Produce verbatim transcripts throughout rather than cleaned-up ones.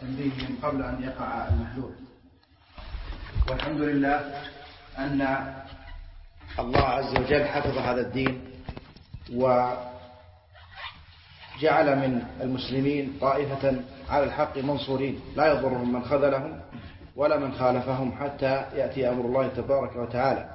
تنبيه من قبل أن يقع المحلول. والحمد لله أن الله عز وجل حفظ هذا الدين وجعل من المسلمين طائفة على الحق منصورين لا يضرهم من خذلهم ولا من خالفهم حتى يأتي أمر الله تبارك وتعالى.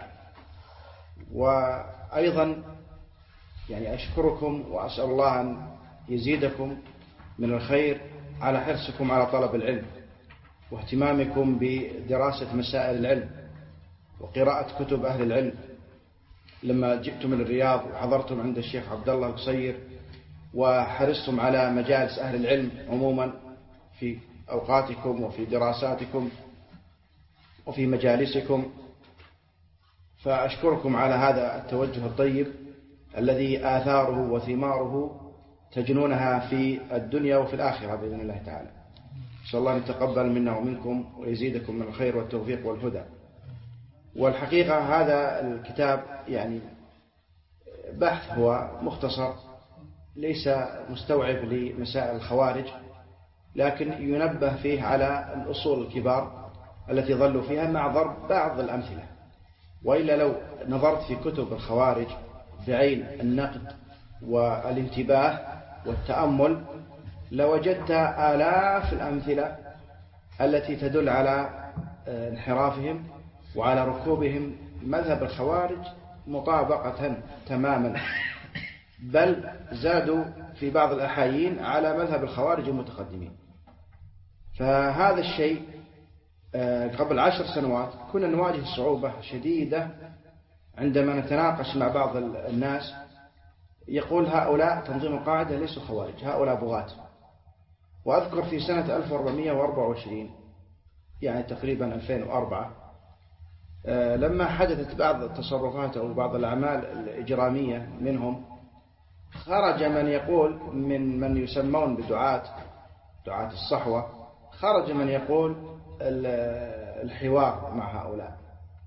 وأيضا يعني أشكركم وأسأل الله أن يزيدكم من الخير على حرصكم على طلب العلم واهتمامكم بدراسة مسائل العلم وقراءة كتب أهل العلم. لما جئتم من الرياض وحضرتم عند الشيخ عبد الله القصير وحرصتم على مجالس أهل العلم عموما في أوقاتكم وفي دراساتكم وفي مجالسكم، فأشكركم على هذا التوجه الطيب الذي آثاره وثماره تجنونها في الدنيا وفي الآخرة بإذن الله تعالى. نسأل الله أن يتقبل منا ومنكم ويزيدكم من الخير والتوفيق والهدى. والحقيقة هذا الكتاب يعني بحث هو مختصر ليس مستوعب لمسائل الخوارج، لكن ينبه فيه على الأصول الكبار التي ظلوا فيها مع ضرب بعض الأمثلة. وإلا لو نظرت في كتب الخوارج بعين النقد والانتباه والتأمل لوجدت آلاف الأمثلة التي تدل على انحرافهم وعلى ركوبهم مذهب الخوارج مطابقة تماما، بل زادوا في بعض الأحايين على مذهب الخوارج المتقدمين. فهذا الشيء قبل عشر سنوات كنا نواجه صعوبة شديدة عندما نتناقش مع بعض الناس يقول هؤلاء تنظيم القاعدة ليسوا خوارج، هؤلاء بغاة. وأذكر في سنة ألف وأربعمائة وأربعة وعشرين يعني تقريبا ألفين وأربعة لما حدثت بعض التصرفات أو بعض الأعمال الإجرامية منهم، خرج من يقول من من يسمون بدعاة دعاة الصحوة، خرج من يقول الحوار مع هؤلاء.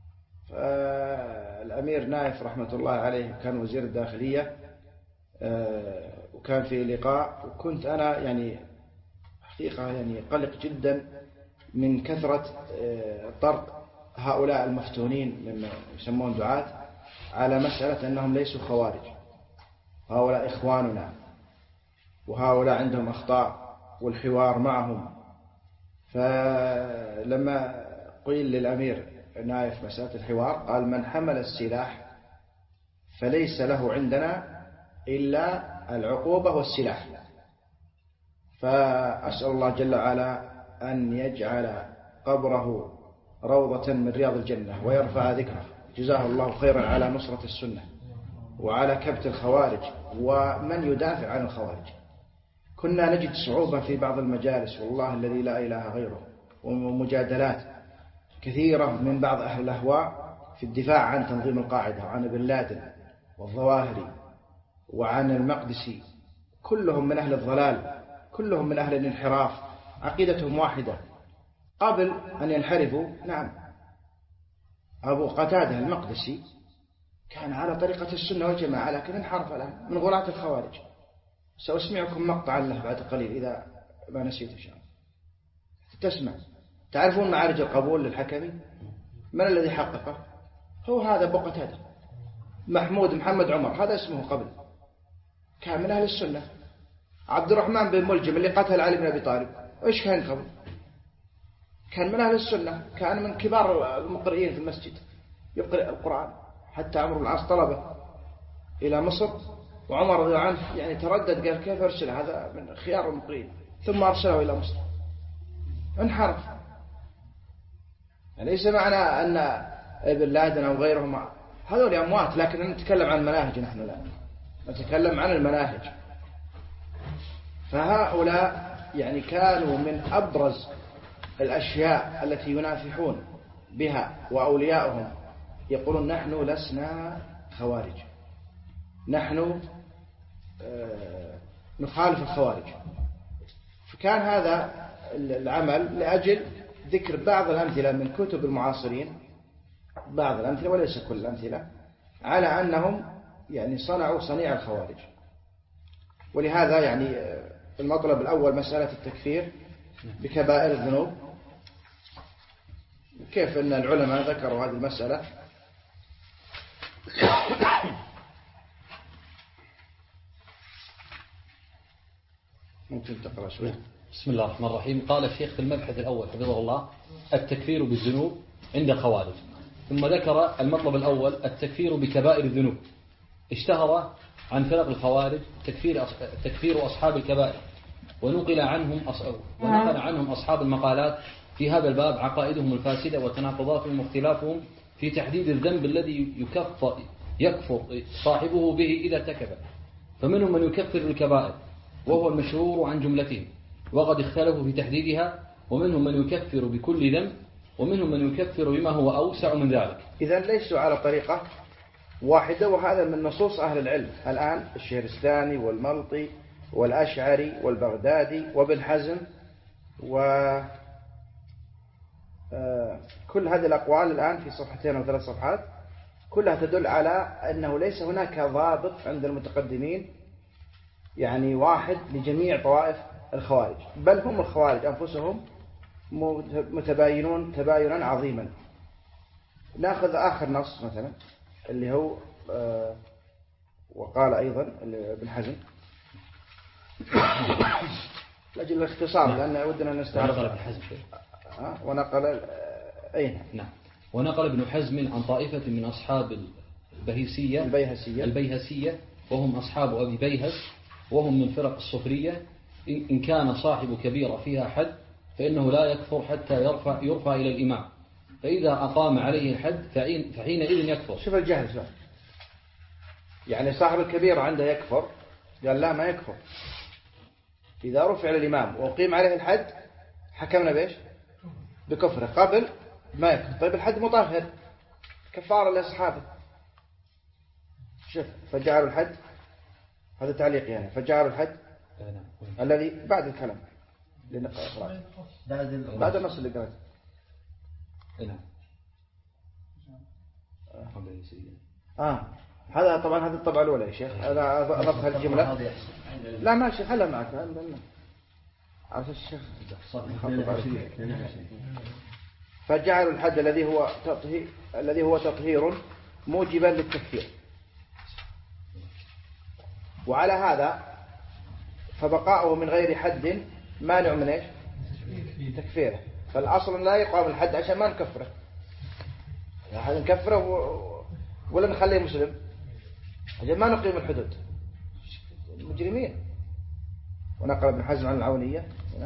الأمير نايف رحمة الله عليه كان وزير الداخلية وكان في لقاء، وكنت أنا يعني حقيقة يعني قلق جدا من كثرة طرق هؤلاء المفتونين مما يسمون دعاة على مسألة أنهم ليسوا خوارج، هؤلاء إخواننا وهؤلاء عندهم أخطاء والحوار معهم. فلما قيل للأمير نايف مسألة الحوار قال من حمل السلاح فليس له عندنا إلا العقوبة والسلاح. فأسأل الله جل وعلا أن يجعل قبره روضة من رياض الجنة ويرفع ذكره، جزاه الله خيرا على نصرة السنة وعلى كبت الخوارج ومن يدافع عن الخوارج. كنا نجد صعوبة في بعض المجالس والله الذي لا إله غيره، ومجادلات كثيرة من بعض أهل الأهواء في الدفاع عن تنظيم القاعدة وعن ابن لادن والظواهري وعن المقدسي، كلهم من أهل الضلال، كلهم من أهل الانحراف، عقيدتهم واحدة. قبل أن ينحرفوا نعم أبو قتادة المقدسي كان على طريقة السنة والجماعة، لكن انحرف الآن من غلاة الخوارج. سأسمعكم مقطعا له بعد قليل إذا ما نسيت إن شاء الله تسمع. تعرفون معارج القبول للحكمي؟ من الذي حققه؟ هو هذا أبو قتادة محمود محمد عمر، هذا اسمه قبل، كان من أهل السنة. عبد الرحمن بن ملجم اللي قتل علي بن أبي طالب إيش كان قبل؟ كان من أهل السنة، كان من كبار المقرئين في المسجد يقرأ القرآن، حتى عمرو بن العاص طلبه إلى مصر، وعمر رضي الله عنه يعني تردد قال كيف أرسل هذا من خيار المقرئين، ثم أرسله إلى مصر. انحرف. ليس معنى أن ابن لادن أو غيرهم هذول أموات، لكن نتكلم عن المناهج، نحن لا نتكلم عن المناهج. فهؤلاء يعني كانوا من أبرز الأشياء التي ينافحون بها، وأولياؤهم يقولون نحن لسنا خوارج، نحن نخالف الخوارج. فكان هذا العمل لأجل ذكر بعض الأمثلة من كتب المعاصرين، بعض الأمثلة وليس كل الأمثلة، على أنهم يعني صنعوا صنيع الخوارج. ولهذا يعني المطلب الأول مسألة التكفير بكبائر الذنوب. كيف أن العلماء ذكروا هذه المسألة؟ ممكن تقرأ شوي. بسم الله الرحمن الرحيم. قال الشيخ في المبحث الأول حفظه الله: التكفير بالذنوب عند الخوارج. ثم ذكر المطلب الأول: التكفير بكبائر الذنوب. اشتهر عن فرق الخوارج تكفير تكفير أصحاب الكبائر، ونقل عنهم ونقل عنهم أصحاب المقالات في هذا الباب عقائدهم الفاسدة وتناقضاتهم واختلافهم في تحديد الذنب الذي يكفر يكفر صاحبه به إذا ارتكبه. فمنهم من يكفر الكبائر وهو المشهور عن جملتهم، وقد اختلفوا في تحديدها، ومنهم من يكفر بكل ذنب، ومنهم من يكفر بما هو أوسع من ذلك. إذن ليسوا على طريقة واحدة، وهذا من نصوص أهل العلم الآن: الشهرستاني والملطي والأشعري والبغدادي وابن حزم، وكل هذه الأقوال الآن في صفحتين أو ثلاث صفحات كلها تدل على أنه ليس هناك ضابط عند المتقدمين يعني واحد لجميع طوائف الخوارج، بل هم الخوارج أنفسهم متباينون تباينا عظيما. نأخذ آخر نص مثلا اللي هو آه وقال أيضا ابن حزم لأجل الاختصار، لأن ودنا نستعرض. ونقل ابن حزم آه ونقل أين نعم ونقل ابن حزم عن طائفة من أصحاب البهيسية البيهسية البيهسية وهم أصحاب أبي بيهس، وهم من فرق الصفرية: إن كان صاحب كبيرة فيها حد فإنه لا يكفر حتى يرفع, يرفع إلى الإمام، فإذا أقام عليه الحد فحينئذ يكفر. شوف الجهل شوف. يعني صاحب الكبيرة عنده يكفر، قال لا ما يكفر إذا رفع للإمام وأقيم عليه الحد حكمنا بإيش؟ بكفره. قبل ما يكفر. طيب الحد مطهر كفارة لأصحابه. شوف فجعلوا الحد، هذا تعليق يعني، فجعلوا الحد الذي بعد الكلام بعد النص اللي قرأته. نعم آه هذا طبعا هذا الطبعة الأولى يا شيخ. أنا أضفها الجملة. لا ماشي خلها معك عرفت الشيخ. فجعلوا الحد الذي هو تطهير الذي هو تطهير موجبا للتكفير، وعلى هذا فبقاؤه من غير حد مانع من ايش؟ تكفيره. فالأصل لا يقام الحد عشان ما نكفره، يعني نكفره و... ولا نخليه مسلم عشان ما نقيم الحدود. المجرمين. ونقل ابن حزم عن العونية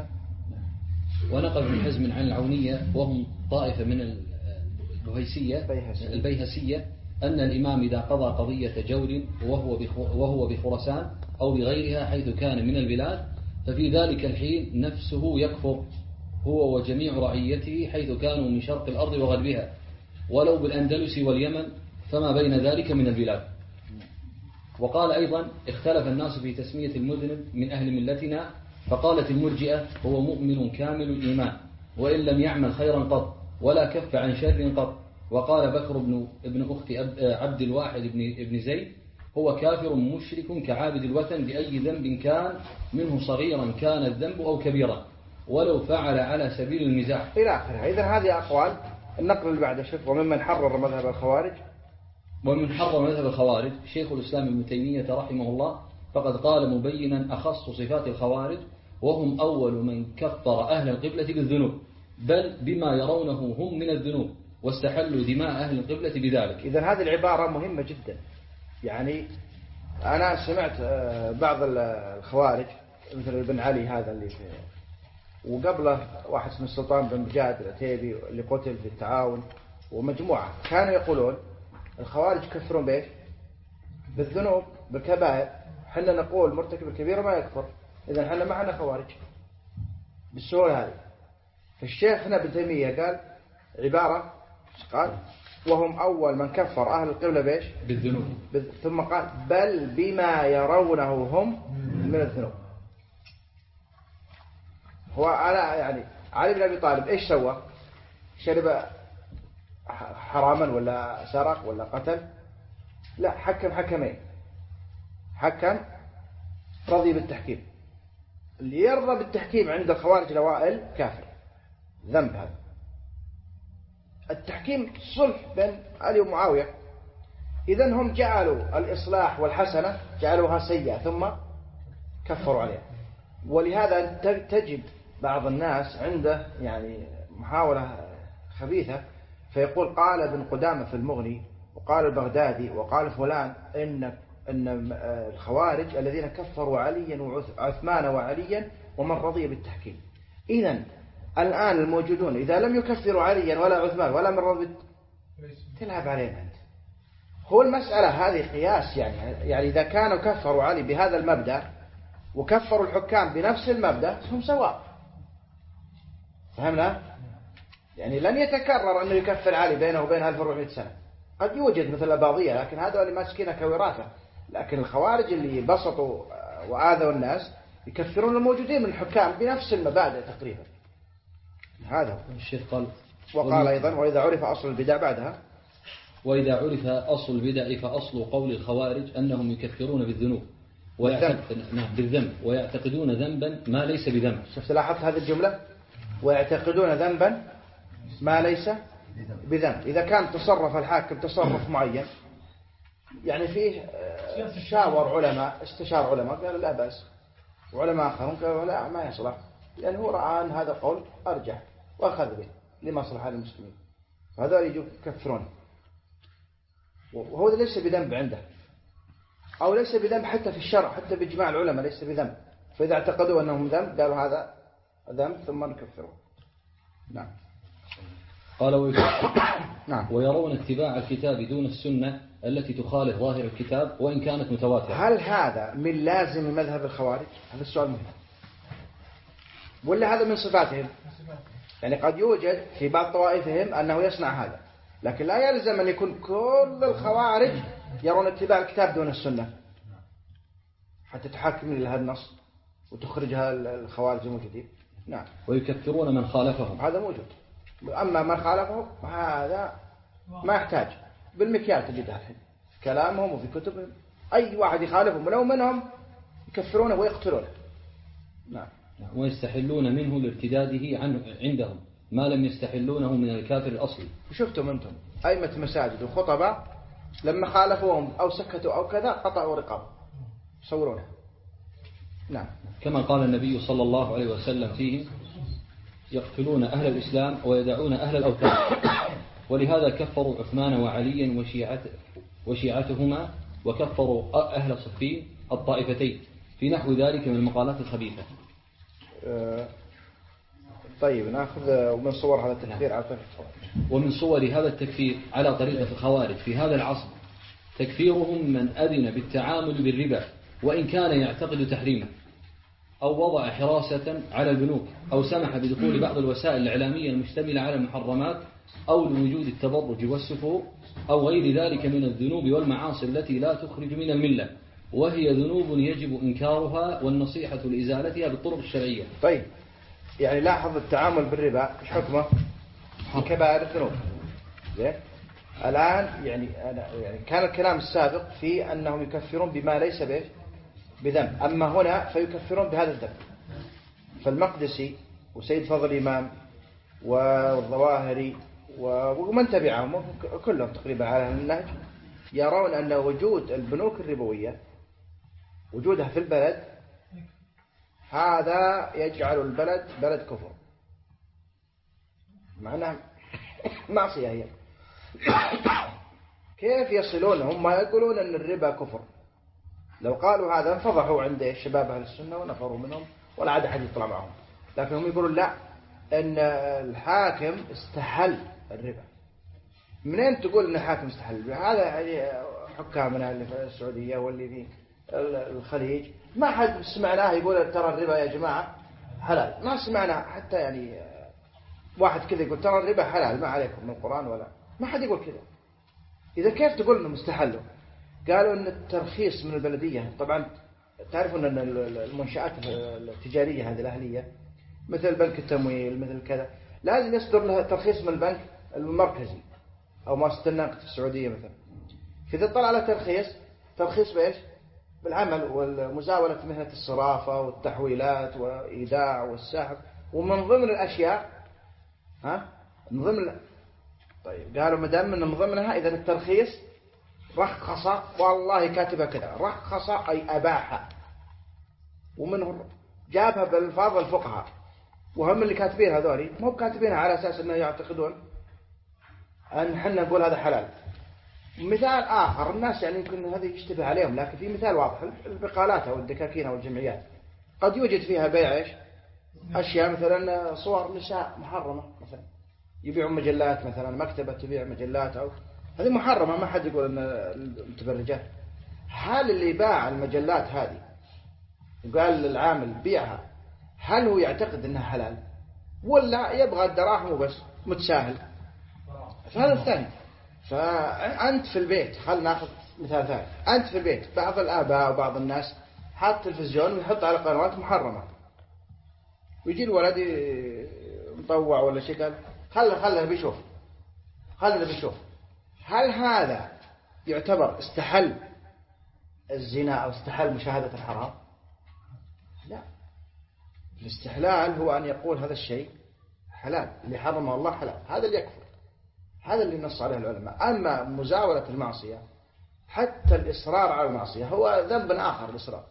ونقل ابن حزم عن العونية وهم طائفة من البهيسية البيهسية أن الإمام إذا قضى قضية جور وهو وهو بخراسان أو بغيرها حيث كان من البلاد، ففي ذلك الحين نفسه يكفر هو وجميع رعيته حيث كانوا من شرق الأرض وغربها، ولو بالأندلس واليمن فما بين ذلك من البلاد. وقال أيضا: اختلف الناس في تسمية المذنب من أهل ملتنا، فقالت المرجئة: هو مؤمن كامل الإيمان وإن لم يعمل خيرا قط ولا كف عن شر قط. وقال بكر بن ابن أخت عبد الواحد بن ابن زيد: هو كافر مشرك كعابد الوثن بأي ذنب كان، منه صغيرا كان الذنب أو كبيرا، ولو فعل على سبيل المزاح إلى آخره. إذن هذه أقوال. النقل اللي بعده شوف: وممن حرر مذهب الخوارج ومن حرر مذهب الخوارج شيخ الإسلام ابن تيمية رحمه الله، فقد قال مبينا أخص صفات الخوارج: وهم أول من كفر أهل القبلة بالذنوب، بل بما يرونه هم من الذنوب، واستحلوا دماء أهل القبلة بذلك. إذن هذه العبارة مهمة جدا. يعني أنا سمعت بعض الخوارج مثل ابن علي هذا اللي في، وقبله واحد اسمه السلطان بن بجاد العتيبي اللي قتل في التعاون، ومجموعة كانوا يقولون الخوارج كفرون بإيش؟ بالذنوب بالكبائر. حنا نقول مرتكب الكبيرة ما يكفر، إذن حنا معنا خوارج بالسهولة هذه. فالشيخ هنا ابن تيمية قال عبارة قال: وهم أول من كفر أهل القبلة بإيش؟ بالذنوب. ثم قال: بل بما يرونه هم من الذنوب. هو على يعني علي بن أبي طالب إيش سوى؟ شرب حراما ولا سرق ولا قتل؟ لا، حكم حكمين. حكم رضي بالتحكيم اللي يرضى بالتحكيم عند الخوارج الأوائل كافر، ذنب هذا. التحكيم صلح بين علي ومعاوية، إذن هم جعلوا الإصلاح والحسنة جعلوها سيئة ثم كفروا عليها. ولهذا تجد بعض الناس عنده يعني محاولة خبيثة، فيقول قال ابن قدامة في المغني وقال البغدادي وقال فلان إن أن الخوارج الذين كفروا عليا وعثمان وعليا ومن رضي بالتحكيم. إذن الآن الموجودون إذا لم يكفروا عليا ولا عثمان ولا من رضي تلعب علينا أنت. هو المسألة هذه قياس، يعني يعني إذا كانوا كفروا علي بهذا المبدأ وكفروا الحكام بنفس المبدأ هم سواء. فهمنا؟ يعني لن يتكرر أنه يكفر علي بينه وبين ألف وأربعمائة سنة. قد يوجد مثل الباضية، لكن هذا اللي ماسكينه كوراثة. لكن الخوارج اللي بسطوا وآذوا الناس يكفرون الموجودين من الحكام بنفس المبادئ تقريبا. هذا الشيخ قال. وقال أيضا وإذا عرف أصل البدع بعدها، وإذا عرف أصل البدع فأصل قول الخوارج أنهم يكفرون بالذنوب ويعتقدون بالذنب ويعتقدون ذنبا ما ليس بذنب. شفت لاحظت هذه الجملة؟ ويعتقدون ذنبا ما ليس بذنب. إذا كان تصرف الحاكم تصرف معين، يعني فيه شاور علماء استشار علماء قالوا لا بأس، وعلماء آخرون قالوا لا ما يصلح، لأن هو رأى أن هذا قول أرجح وأخذ به لمصلحة المسلمين، هذا يجوا يكفرون. وهو ليس بذنب عنده، أو ليس بذنب حتى في الشرع، حتى بإجماع العلماء ليس بذنب. فإذا اعتقدوا أنهم ذنب قالوا هذا ذنب ثم نكفره. نعم. قال ويكفر. نعم. ويرون اتباع الكتاب دون السنة التي تخالف ظاهر الكتاب وإن كانت متواترة. هل هذا من لازم مذهب الخوارج؟ هذا السؤال مهم. ولا هذا من صفاتهم؟ يعني قد يوجد في بعض طوائفهم أنه يصنع هذا، لكن لا يلزم أن يكون كل الخوارج يرون اتباع الكتاب دون السنة حتى تحاكم لهذا النص وتخرجها الخوارج الموجودين. نعم. ويكفرون من خالفهم، هذا موجود. أما من خالفهم هذا ما يحتاج، بالمكيال تجدها الحين كلامهم وفي كتبهم، أي واحد يخالفهم ولو منهم يكفرونه ويقتلونه. نعم. ويستحلون منه لارتداده عنه عندهم ما لم يستحلونه من الكافر الأصلي. شفتم أنتم أئمة مساجد وخطباء لما خالفوهم أو سكتوا أو كذا قطعوا رقاب صورونه. نعم. كما قال النبي صلى الله عليه وسلم فيه يقتلون أهل الإسلام ويدعون أهل الأوثان. ولهذا كفروا عثمان وعليا وشيعته وشيعتهما وكفروا أهل صفين الطائفتين في نحو ذلك من المقالات الخبيثة. أه طيب نأخذ من صور هذا التكفير على طريقة الخوارج. ومن صور هذا التكفير على طريقة الخوارج في هذا العصر تكفيرهم من أذن بالتعامل بالربا وإن كان يعتقد تحريمه، أو وضع حراسة على البنوك، أو سمح بدخول بعض الوسائل الإعلامية المشتملة على المحرمات، أو لوجود التبرج والسفور، أو غير ذلك من الذنوب والمعاصي التي لا تخرج من الملة، وهي ذنوب يجب إنكارها والنصيحة لإزالتها بالطرق الشرعية. طيب يعني لاحظ التعامل بالربا إيش حكمه؟ كبائر الذنوب. زين. الآن يعني أنا يعني كان الكلام السابق في أنهم يكفرون بما ليس به بذنب، أما هنا فيكفرون بهذا الذنب. فالمقدسي وسيد فضل الإمام والظواهري ومن تبعهم كلهم تقريبا على النهج يرون أن وجود البنوك الربوية وجودها في البلد هذا يجعل البلد بلد كفر، معناها معصية هي. كيف يصلون هم يقولون أن الربا كفر؟ لو قالوا هذا انفضحوا عند شباب أهل السنة ونفروا منهم ولا عاد أحد يطلع معهم. لكن هم يقولون لا، أن الحاكم استحل الربا. منين تقول أن الحاكم استحل الربا؟ هذا يعني حكامنا اللي في السعودية واللي في الخليج ما حد سمعناه يقول ترى الربا يا جماعة حلال، ما سمعنا حتى يعني واحد كذا يقول ترى الربا حلال ما عليكم من القرآن، ولا ما حد يقول كذا. إذا كيف تقول أنه مستحله؟ قالوا أن الترخيص من البلدية، طبعا تعرفون أن المنشآت التجارية هذه الأهلية مثل بنك التمويل مثل كذا لازم يصدر لها ترخيص من البنك المركزي أو مؤسسة النقد في السعودية مثلا. فإذا طلع على ترخيص ترخيص بإيش؟ بالعمل والمزاولة مهنة الصرافة والتحويلات وإيداع والسحب. ومن ضمن الأشياء ها من ضمن طيب قالوا ما دام من ضمنها إذا الترخيص رخص، والله كاتبها كذا، رخص أي أباح، ومنه جابها بالفاظ الفقهاء. وهم اللي كاتبين هذولي مو كاتبينها على أساس أنه يعتقدون أن حنا نقول هذا حلال. مثال آخر الناس يعني يمكن هذا يشتبه عليهم، لكن في مثال واضح، البقالات أو الدكاكين أو الجمعيات قد يوجد فيها بيع إيش أشياء مثلا صور نساء محرمة، مثلا يبيعون مجلات، مثلا مكتبة تبيع مجلات، أو هذه محرمة، ما حد يقول أن المتبرجات. هل اللي باع المجلات هذه وقال للعامل بيعها هل هو يعتقد أنها حلال ولا يبغى الدراهم وبس متساهل؟ فهذا الثاني. فأنت في البيت، خلنا ناخذ مثال ثاني، أنت في البيت بعض الآباء وبعض الناس حاط تلفزيون ويحط على قنوات محرمة، ويجي الولد مطوع ولا شيء قال خله خله بيشوف خله بيشوف هل هذا يعتبر استحل الزنا أو استحل مشاهدة الحرام؟ لا. الاستحلال هو أن يقول هذا الشيء حلال، اللي حرمه الله حلال، هذا اللي يكفر، هذا اللي نص عليه العلماء. أما مزاولة المعصية حتى الإصرار على المعصية هو ذنب آخر، الإصرار.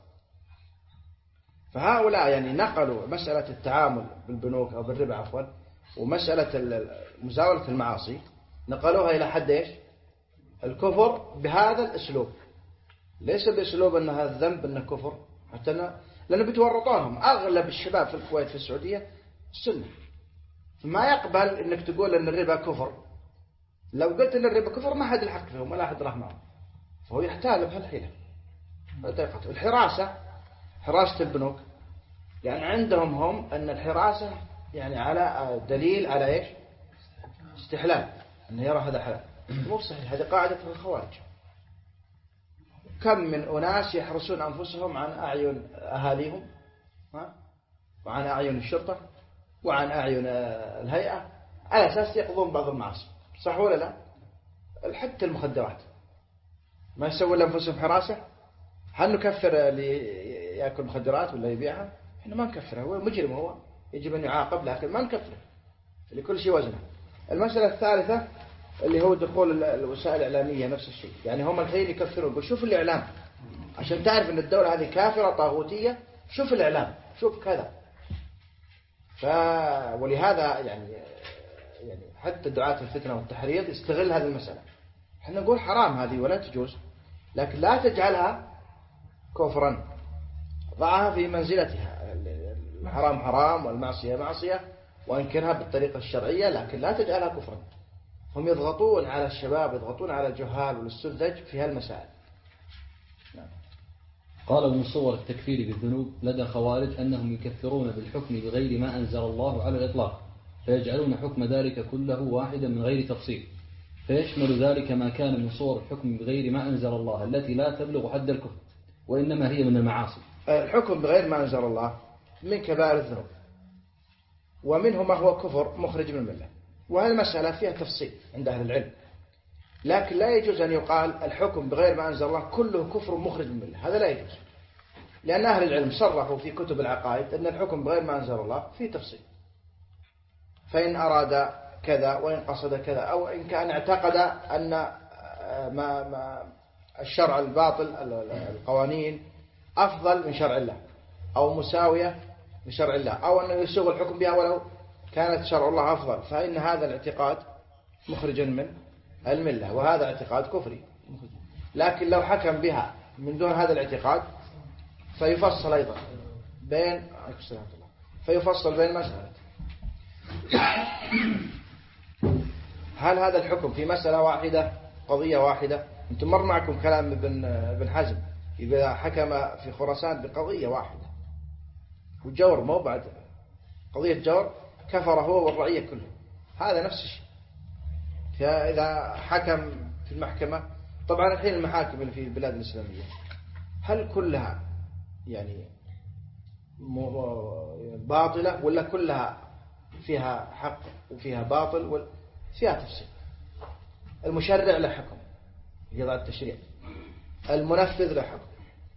فهؤلاء يعني نقلوا مسألة التعامل بالبنوك أو بالربا عفوا ومسألة مزاولة المعاصي نقلوها إلى حد إيش؟ الكفر بهذا الأسلوب، ليس بأسلوب أن هذا الذنب أنه كفر، حتى لأنه بتورطونهم. أغلب الشباب في الكويت في السعودية السنة، فما يقبل أنك تقول أن الربا كفر. لو قلت أن الربا كفر ما حد الحق فيهم ولا أحد راح معهم، فهو يحتال بهالحيلة. الحراسة، حراسة البنوك، يعني عندهم هم أن الحراسة يعني على دليل على إيش؟ استحلال، أنه يرى هذا حلال. مو صحيح، هذه قاعدة الخوارج. كم من أناس يحرسون أنفسهم عن أعين أهاليهم وعن أعين الشرطة وعن أعين الهيئة على أساس يقضون بعض المعاصي، صح ولا لا؟ حتى المخدرات ما يسوي لأنفسهم حراسة. هل نكفر اللي يأكل مخدرات ولا يبيعها؟ إحنا ما نكفره، هو مجرم، هو يجب أن يعاقب، لكن ما نكفره، لكل شيء وزنه. المسألة الثالثة اللي هو دخول الوسائل الإعلامية، نفس الشيء، يعني هم الحين يكفرون. يقول شوف الإعلام عشان تعرف أن الدولة هذه كافرة طاغوتية، شوف الإعلام، شوف كذا. ف ولهذا يعني يعني حتى دعاة الفتنة والتحريض يستغل هذه المسألة. احنا نقول حرام هذه ولا تجوز، لكن لا تجعلها كفرا، ضعها في منزلتها. الحرام حرام والمعصية معصية، وانكرها بالطريقة الشرعية، لكن لا تجعلها كفرا. هم يضغطون على الشباب، يضغطون على الجهال والسذج في هالمسائل. نعم. قال من صور التكفير بالذنوب لدى الخوارج أنهم يكفرون بالحكم بغير ما أنزل الله على الإطلاق، فيجعلون حكم ذلك كله واحدا من غير تفصيل، فيشمل ذلك ما كان من صور الحكم بغير ما أنزل الله التي لا تبلغ حد الكفر، وإنما هي من المعاصي. الحكم بغير ما أنزل الله من كبائر الذنوب، ومنه ما هو كفر مخرج من الملة، وهذه المسألة فيها تفصيل عند أهل العلم. لكن لا يجوز أن يقال الحكم بغير ما أنزل الله كله كفر مخرج من الملة، هذا لا يجوز، لأن أهل العلم صرحوا في كتب العقائد أن الحكم بغير ما أنزل الله فيه تفصيل. فإن أراد كذا وإن قصد كذا، أو إن كان اعتقد أن ما ما الشرع الباطل القوانين أفضل من شرع الله أو مساوية لشرع الله، أو أنه يسوغ الحكم بها ولو كانت شرع الله أفضل، فإن هذا الاعتقاد مخرج من الملة، وهذا اعتقاد كفري. لكن لو حكم بها من دون هذا الاعتقاد فيفصل أيضا بين فيفصل بين مسألة هل هذا الحكم في مسألة واحدة قضية واحدة. أنتم مر معكم كلام ابن ابن حزم إذا حكم في خراسان بقضية واحدة وجور، مو بعد قضية جور، كفر هو والرعية كله، هذا نفس الشيء. فإذا حكم في المحكمة، طبعا الحين المحاكم اللي في البلاد الإسلامية هل كلها يعني باطلة ولا كلها فيها حق وفيها باطل؟ فيها تفصيل. المشرع له حكم يضع التشريع، المنفذ له حكم،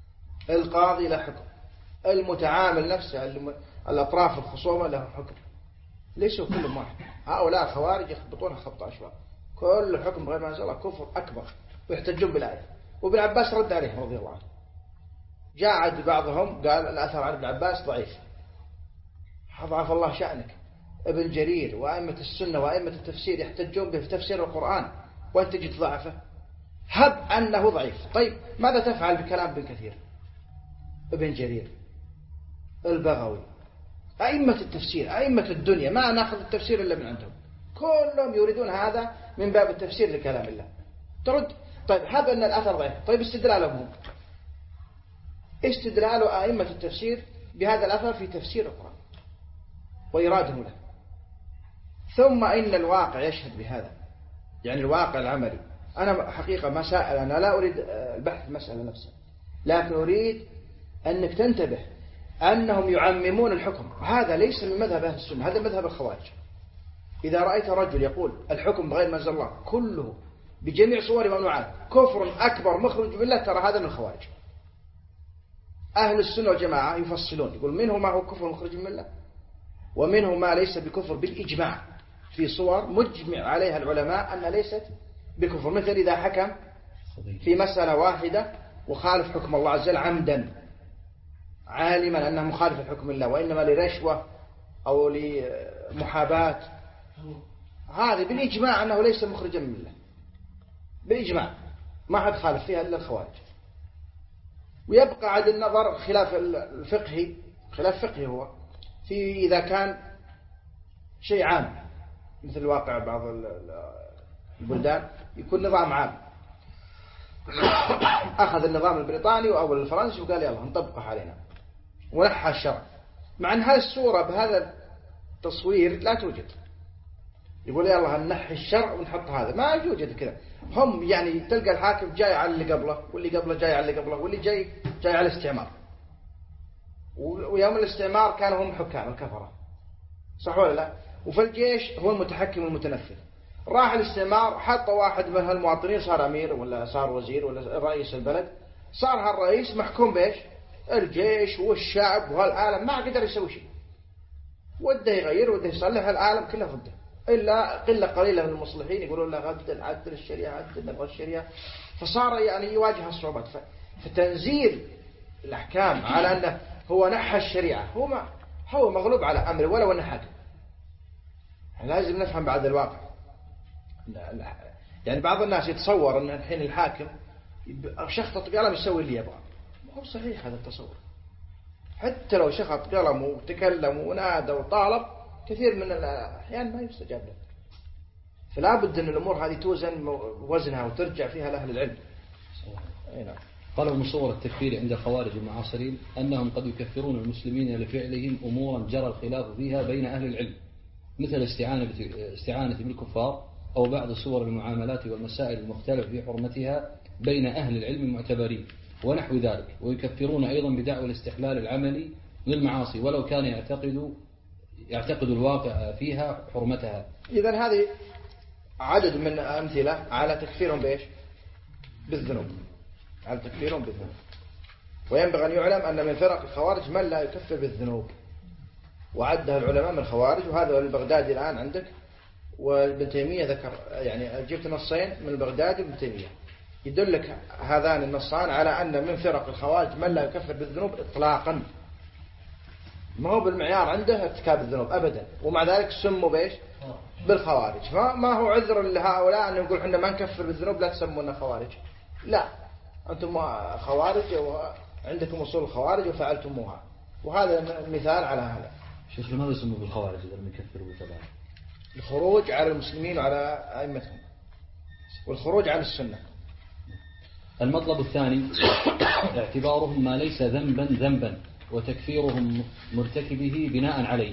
القاضي له حكم، المتعامل نفسه الأطراف الخصومة له حكم، ليسوا كلهم واحد. هؤلاء خوارج يخبطونها خبط أشواط، كل حكم غير ما أنزل الله كفر أكبر ويحتجون بالآية. وابن عباس رد عليه رضي الله عنه، جاء عند بعضهم قال الأثر عن ابن عباس ضعيف، ضعف الله شأنك. ابن جرير وأئمة السنة وأئمة التفسير يحتجون به في تفسير القرآن وأنت تجي تضعفه، هب أنه ضعيف. طيب ماذا تفعل بكلام ابن كثير، ابن جرير، البغوي، أئمة التفسير، أئمة الدنيا، ما نأخذ التفسير إلا من عندهم، كلهم يريدون هذا من باب التفسير لكلام الله. ترد طيب هذا أن الأثر ضعيف، طيب استدلالهم استدلال أئمة التفسير بهذا الأثر في تفسير القرآن وإراده له. ثم إن الواقع يشهد بهذا، يعني الواقع العملي. أنا حقيقة مسائل أنا لا أريد البحث في المسألة نفسها، لكن أريد أنك تنتبه أنهم يعممون الحكم. هذا ليس من مذهب أهل السنة، هذا مذهب الخوارج. إذا رأيت رجل يقول الحكم بغير ما أنزل الله كله بجميع صوره وأنواعه كفر أكبر مخرج بالله، ترى هذا من الخوارج. أهل السنة والجماعة يفصلون، يقول منه ما هو كفر مخرج من الله، ومنه ما ليس بكفر بالإجماع في صور مجمع عليها العلماء أنها ليست بكفر. مثل إذا حكم في مسألة واحدة وخالف حكم الله عز وجل عمدا عالما أنه مخالف الحكم الله وإنما لرشوة أو لمحاباة، هذا بالإجماع أنه ليس مخرجا من الله، بالإجماع ما حد خالف فيها إلا الخوارج. ويبقى عاد النظر خلاف الفقهي، خلاف فقهي هو في إذا كان شيء عام مثل واقع بعض البلدان يكون نظام عام، أخذ النظام البريطاني أو الفرنسي وقال يلا نطبقه علينا ونحى الشرع، مع أن هذه الصورة بهذا التصوير لا توجد. يقول يلا نحي الشرع ونحط هذا، ما يوجد كذا. هم يعني تلقى الحاكم جاي على اللي قبله واللي قبله جاي على اللي قبله واللي جاي جاي على الاستعمار، ويوم الاستعمار كانوا هم حكام الكفرة، صح ولا لا؟ وفي الجيش هو المتحكم والمتنفذ. راح الاستعمار حط واحد من هالمواطنين صار أمير ولا صار وزير ولا رئيس البلد، صار هالرئيس محكوم بإيش؟ الجيش والشعب وهالعالم ما قدر يسوي شيء، وده يغير وده يصلح، العالم كله ضده إلا قلة قليلة من المصلحين يقولون لا عدل عدل الشريعة عدل نبغى الشريعة. فصار يعني يواجه الصعوبات. فتنزيل الأحكام على أنه هو نحى الشريعة هو ما هو مغلوب على أمره ولا ولا حاجة. لازم نفهم بعد الواقع. يعني بعض الناس يتصور أن الحين الحاكم شخص قلم يسوي اللي يبغى، ما هو صحيح هذا التصور. حتى لو شخص قلم وتكلم ونادى وطالب كثير من الأحيان ما يستجاب له. فلا بد أن الأمور هذه توزن وزنها وترجع فيها لأهل العلم. قالوا من صور التكفير عند الخوارج المعاصرين أنهم قد يكفرون المسلمين لفعلهم أمورا جرى الخلاف فيها بين أهل العلم، مثل الاستعانة استعانة بالكفار أو بعض صور المعاملات والمسائل المختلف في حرمتها بين أهل العلم المعتبرين ونحو ذلك. ويكفرون أيضا بدعوى الاستحلال العملي للمعاصي ولو كان يعتقد يعتقد الواقع فيها حرمتها. إذن هذه عدد من أمثلة على تكفيرهم بإيش؟ بالذنوب، على تكفيرهم بالذنوب. وينبغي أن يعلم أن من فرق الخوارج من لا يكفر بالذنوب، وعدها العلماء من الخوارج، وهذا البغدادي الآن عندك، وابن تيمية ذكر، يعني جبت نصين من البغدادي وابن تيمية يدلك هذان النصان على أن من فرق الخوارج من لا يكفر بالذنوب إطلاقا، ما هو بالمعيار عنده ارتكاب الذنوب أبدا، ومع ذلك سموا بإيش؟ بالخوارج. فما هو عذر لهؤلاء أن يقول حنا ما نكفر بالذنوب لا تسمونا خوارج، لا أنتم خوارج وعندكم أصول الخوارج وفعلتموها، وهذا مثال على هذا. شيخ لماذا يسموا بالخوارج إذا لم يكفروا بالتبع؟ الخروج على المسلمين وعلى أئمتهم، والخروج عن السنة. المطلب الثاني اعتبارهم ما ليس ذنبا ذنبا وتكفيرهم مرتكبه بناء عليه.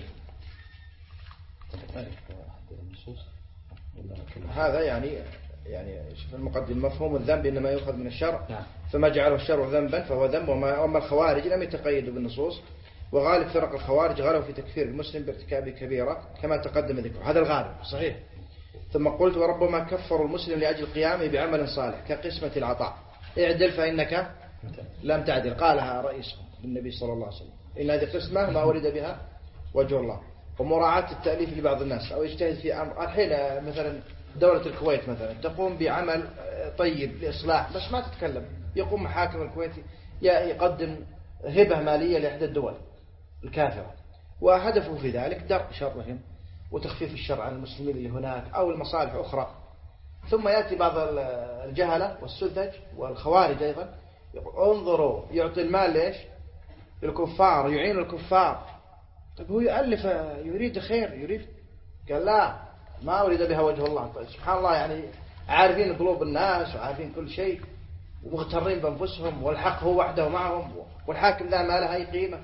هذا يعني يعني شوف المقدم، مفهوم الذنب إنما يؤخذ من الشرع، فما جعله الشرع ذنبا فهو ذنب. وما الخوارج لم يتقيدوا بالنصوص، وغالب فرق الخوارج غلوا في تكفير المسلم بارتكاب كبيرة كما تقدم ذكره، هذا الغالب صحيح. ثم قلت وربما كفروا المسلم لأجل قيامه بعمل صالح كقسمة العطاء، اعدل فإنك لم تعدل، قالها رئيسهم النبي صلى الله عليه وسلم إن هذه قسمة ما ورد بها وجه الله. ومراعاة التأليف لبعض الناس أو يجتهد في أمر. الحين مثلا دولة الكويت مثلا تقوم بعمل طيب لإصلاح بس ما تتكلم، يقوم محاكم الكويتي يقدم هبة مالية لإحدى الدول الكافرة، وهدفه في ذلك درء شرهم وتخفيف الشر عن المسلمين اللي هناك أو المصالح أخرى. ثم يأتي بعض الجهلة والسذج والخوارج أيضا انظروا يعطي المال ليش؟ الكفار، يعين الكفار. طيب هو يؤلف يريد خير، يريد، قال لا ما أريد بها وجه الله. طيب سبحان الله، يعني عارفين قلوب الناس وعارفين كل شيء ومغترين بأنفسهم، والحق هو وحده معهم، والحاكم لا ما له أي قيمة.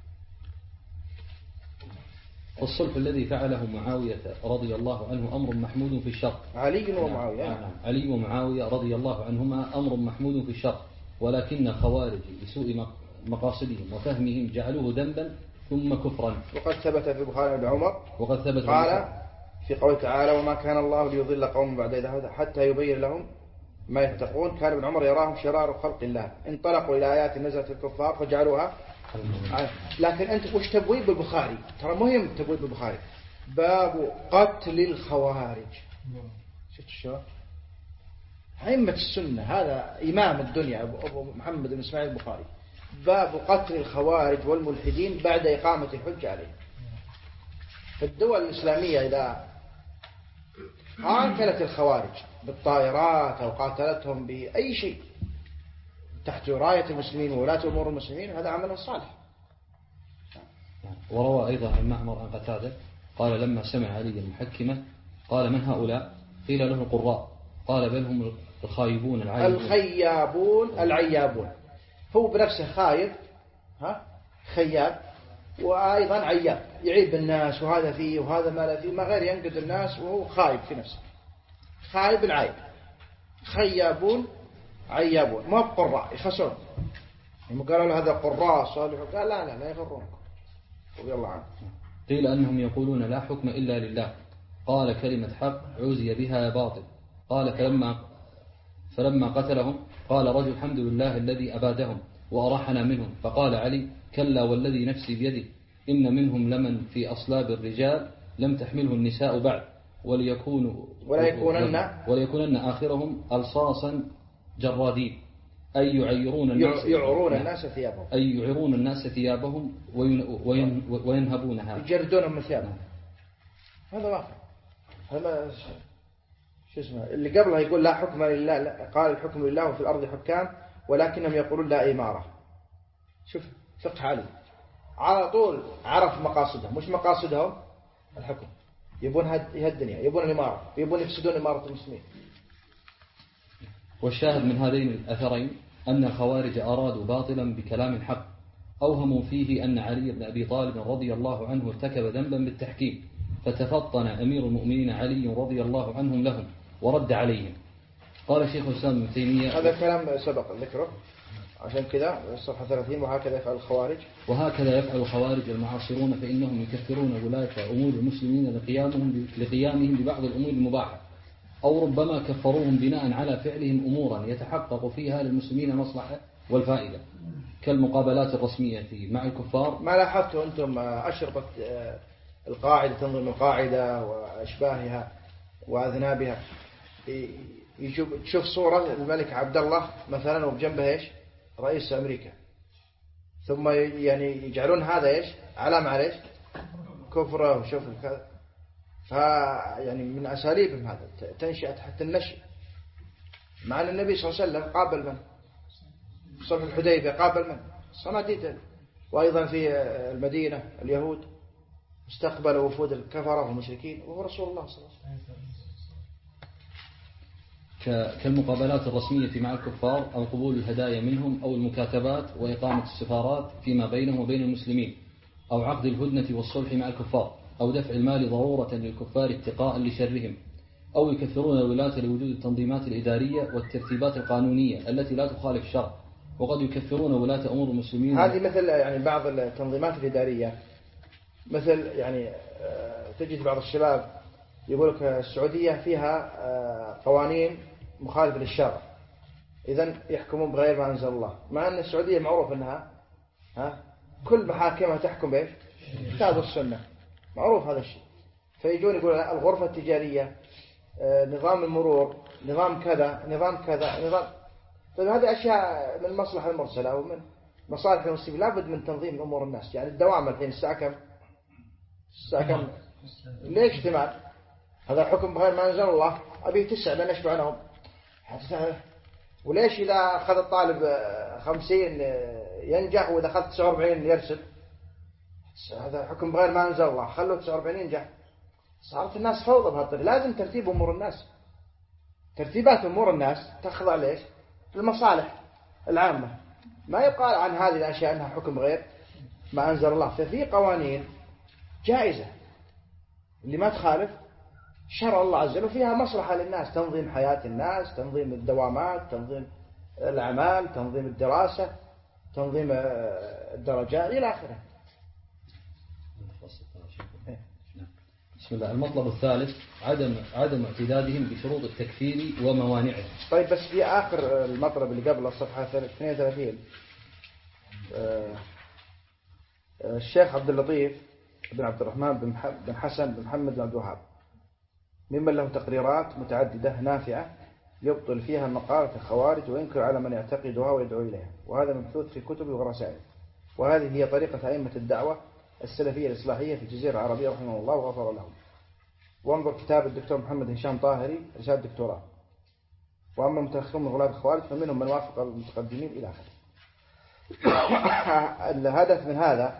والصلح الذي فعله معاوية رضي الله عنه أمر محمود في الشرع. علي ومعاوية نعم. علي ومعاوية رضي الله عنهما أمر محمود في الشرع، ولكن الخوارج لسوء مقاصدهم وفهمهم جعلوه ذنبا ثم كفرا. وقد ثبت في البخاري بن عمر وقد ثبت قال في قوله تعالى وما كان الله ليضل قوم بعد إذ هداهم حتى يبين لهم ما يتقون. كان ابن عمر يراهم شرار خلق الله، انطلقوا إلى آيات نزلت الكفار فجعلوها. لكن أنت وش تبويب البخاري؟ ترى مهم تبويب البخاري، باب قتل الخوارج. شفت شو أئمة السنة، هذا إمام الدنيا أبو محمد بن إسماعيل البخاري. باب قتل الخوارج والملحدين بعد إقامة الحجة عليهم. في الدول الإسلامية إذا قاتلت الخوارج بالطائرات أو قاتلتهم بأي شيء تحت راية المسلمين وولاة أمور المسلمين، هذا عمل صالح. وروى أيضا عن معمر عن قتادة قال لما سمع علي المحكمة قال من هؤلاء؟ قيل له القراء، قال بل هم الخايبون العيابون الخيابون العيابون. هو بنفسه خايب، ها خياب، وأيضا عياب، يعيب الناس وهذا فيه وهذا ما لا فيه، ما غير ينقد الناس وهو خايب في نفسه. خايب العيب. خيابون عيابون، ما بقراء يخسون. هم قالوا له هذا قراء صالح، قال لا لا لا يغرونكم رضي الله عنه. قيل أنهم يقولون لا حكم إلا لله، قال كلمة حق عوزي بها باطل. قال فلما فلما قتلهم قال رجل الحمد لله الذي أبادهم وأراحنا منهم. فقال علي كلا والذي نفسي بيده إن منهم لمن في أصلاب الرجال لم تحمله النساء بعد وليكونوا ولا يكونن وليكونن آخرهم ألصاصا جرادين أي يعيرون الناس يعرون الناس ثيابهم أي يعيرون الناس ثيابهم وين وينهبونها يجردونهم من ثيابهم. هذا واقع. هذا شو اسمه اللي قبله يقول لا حكم لله، لا قال الحكم لله وفي الأرض حكام ولكنهم يقولون لا إمارة. شوف فقه علي على طول عرف مقاصدهم. مش مقاصدهم الحكم، يبون هذه الدنيا، يبون الإمارة، يبون يفسدون إمارة المسلمين. والشاهد من هذين الأثرين أن الخوارج أرادوا باطلا بكلام حق، أوهموا فيه أن علي بن أبي طالب رضي الله عنه ارتكب ذنبا بالتحكيم، فتفطن أمير المؤمنين علي رضي الله عنهم لهم ورد عليهم. قال شيخ الإسلام ابن تيمية هذا الكلام سبق ذكره عشان كذا الصفحة ثلاثين وهكذا يفعل الخوارج وهكذا يفعل الخوارج المعاصرون، فإنهم يكفرون ولاة أمور المسلمين لقيامهم لقيامهم ببعض الأمور المباحة، أو ربما كفروهم بناء على فعلهم أمورا يتحقق فيها للمسلمين المصلحة والفائدة كالمقابلات الرسمية في مع الكفار. ما لاحظتوا أنتم أشرطة القاعدة تنظم القاعدة وأشباهها وأذنابها، تشوف صورة الملك عبد الله مثلا وبجنبها إيش رئيس أمريكا، ثم يعني يجعلون هذا إيش علامة على إيش كفره وشوف كذا. فيعني من أساليبهم هذا تنشئة حتى النشء. مع أن النبي صلى الله عليه وسلم قابل من صلح الحديبية، قابل من صناديد، وأيضا في المدينة اليهود استقبلوا وفود الكفرة والمشركين وهو رسول الله صلى الله عليه وسلم. كالمقابلات الرسمية مع الكفار أو قبول الهدايا منهم أو المكاتبات وإقامة السفارات فيما بينهم وبين المسلمين، أو عقد الهدنة والصلح مع الكفار، أو دفع المال ضرورة للكفار اتقاء لشرهم، أو يكفرون الولاة لوجود التنظيمات الإدارية والترتيبات القانونية التي لا تخالف الشرع، وقد يكفرون ولاة أمور المسلمين. هذه مثل يعني بعض التنظيمات الإدارية، مثل يعني تجد بعض الشباب يقول لك السعودية فيها قوانين مخالفة للشرع، إذن يحكمون بغير ما أنزل الله، مع أن السعودية معروف أنها ها كل محاكمها تحكم بإيش؟ كتاب السنة، معروف هذا الشيء. فيجون يقول الغرفة التجارية، نظام المرور، نظام كذا، نظام كذا، نظام. طيب هذه أشياء من المصلحة المرسلة ومن مصالح المسلمين، لابد من تنظيم أمور الناس. يعني الدوام الحين الساعة كم؟ الساعة كم؟ ليش احتمال؟ هذا حكم بغير ما أنزل الله، أبي تسع لن أشبع لهم. وليش إذا أخذ الطالب خمسين ينجح وإذا أخذ تسعة وأربعين يرسل؟ هذا حكم بغير ما أنزل الله، خلوا تسعة وأربعين ينجح. صارت الناس فوضى بهالطريقة. لازم ترتيب أمور الناس، ترتيبات أمور الناس تخضع ليش؟ المصالح العامة. ما يقال عن هذه الأشياء أنها حكم غير ما أنزل الله. ففي قوانين جائزة اللي ما تخالف شرع الله عز وجل وفيها مصلحة للناس، تنظيم حياة الناس، تنظيم الدوامات، تنظيم الأعمال، تنظيم الدراسة، تنظيم الدرجات إلى آخره. بسم الله. المطلب الثالث عدم عدم اعتدادهم بشروط التكفير وموانعه. طيب بس في آخر المطلب اللي قبل الصفحة اثنين وثلاثين الشيخ عبد اللطيف بن عبد الرحمن بن حسن بن محمد بن عبد الوهاب ممن له تقريرات متعددة نافعة يبطل فيها مقالة الخوارج وينكر على من يعتقدها ويدعو إليها، وهذا مبثوث في كتبه ورسائله. وهذه هي طريقة أئمة الدعوة السلفية الإصلاحية في الجزيرة العربية رحمه الله وغفر لهم. وانظر كتاب الدكتور محمد هشام طاهري رسالة دكتوراه. وأما المتأخرون من غلاة الخوارج فمنهم من وافق المتقدمين إلى آخره. الهدف من هذا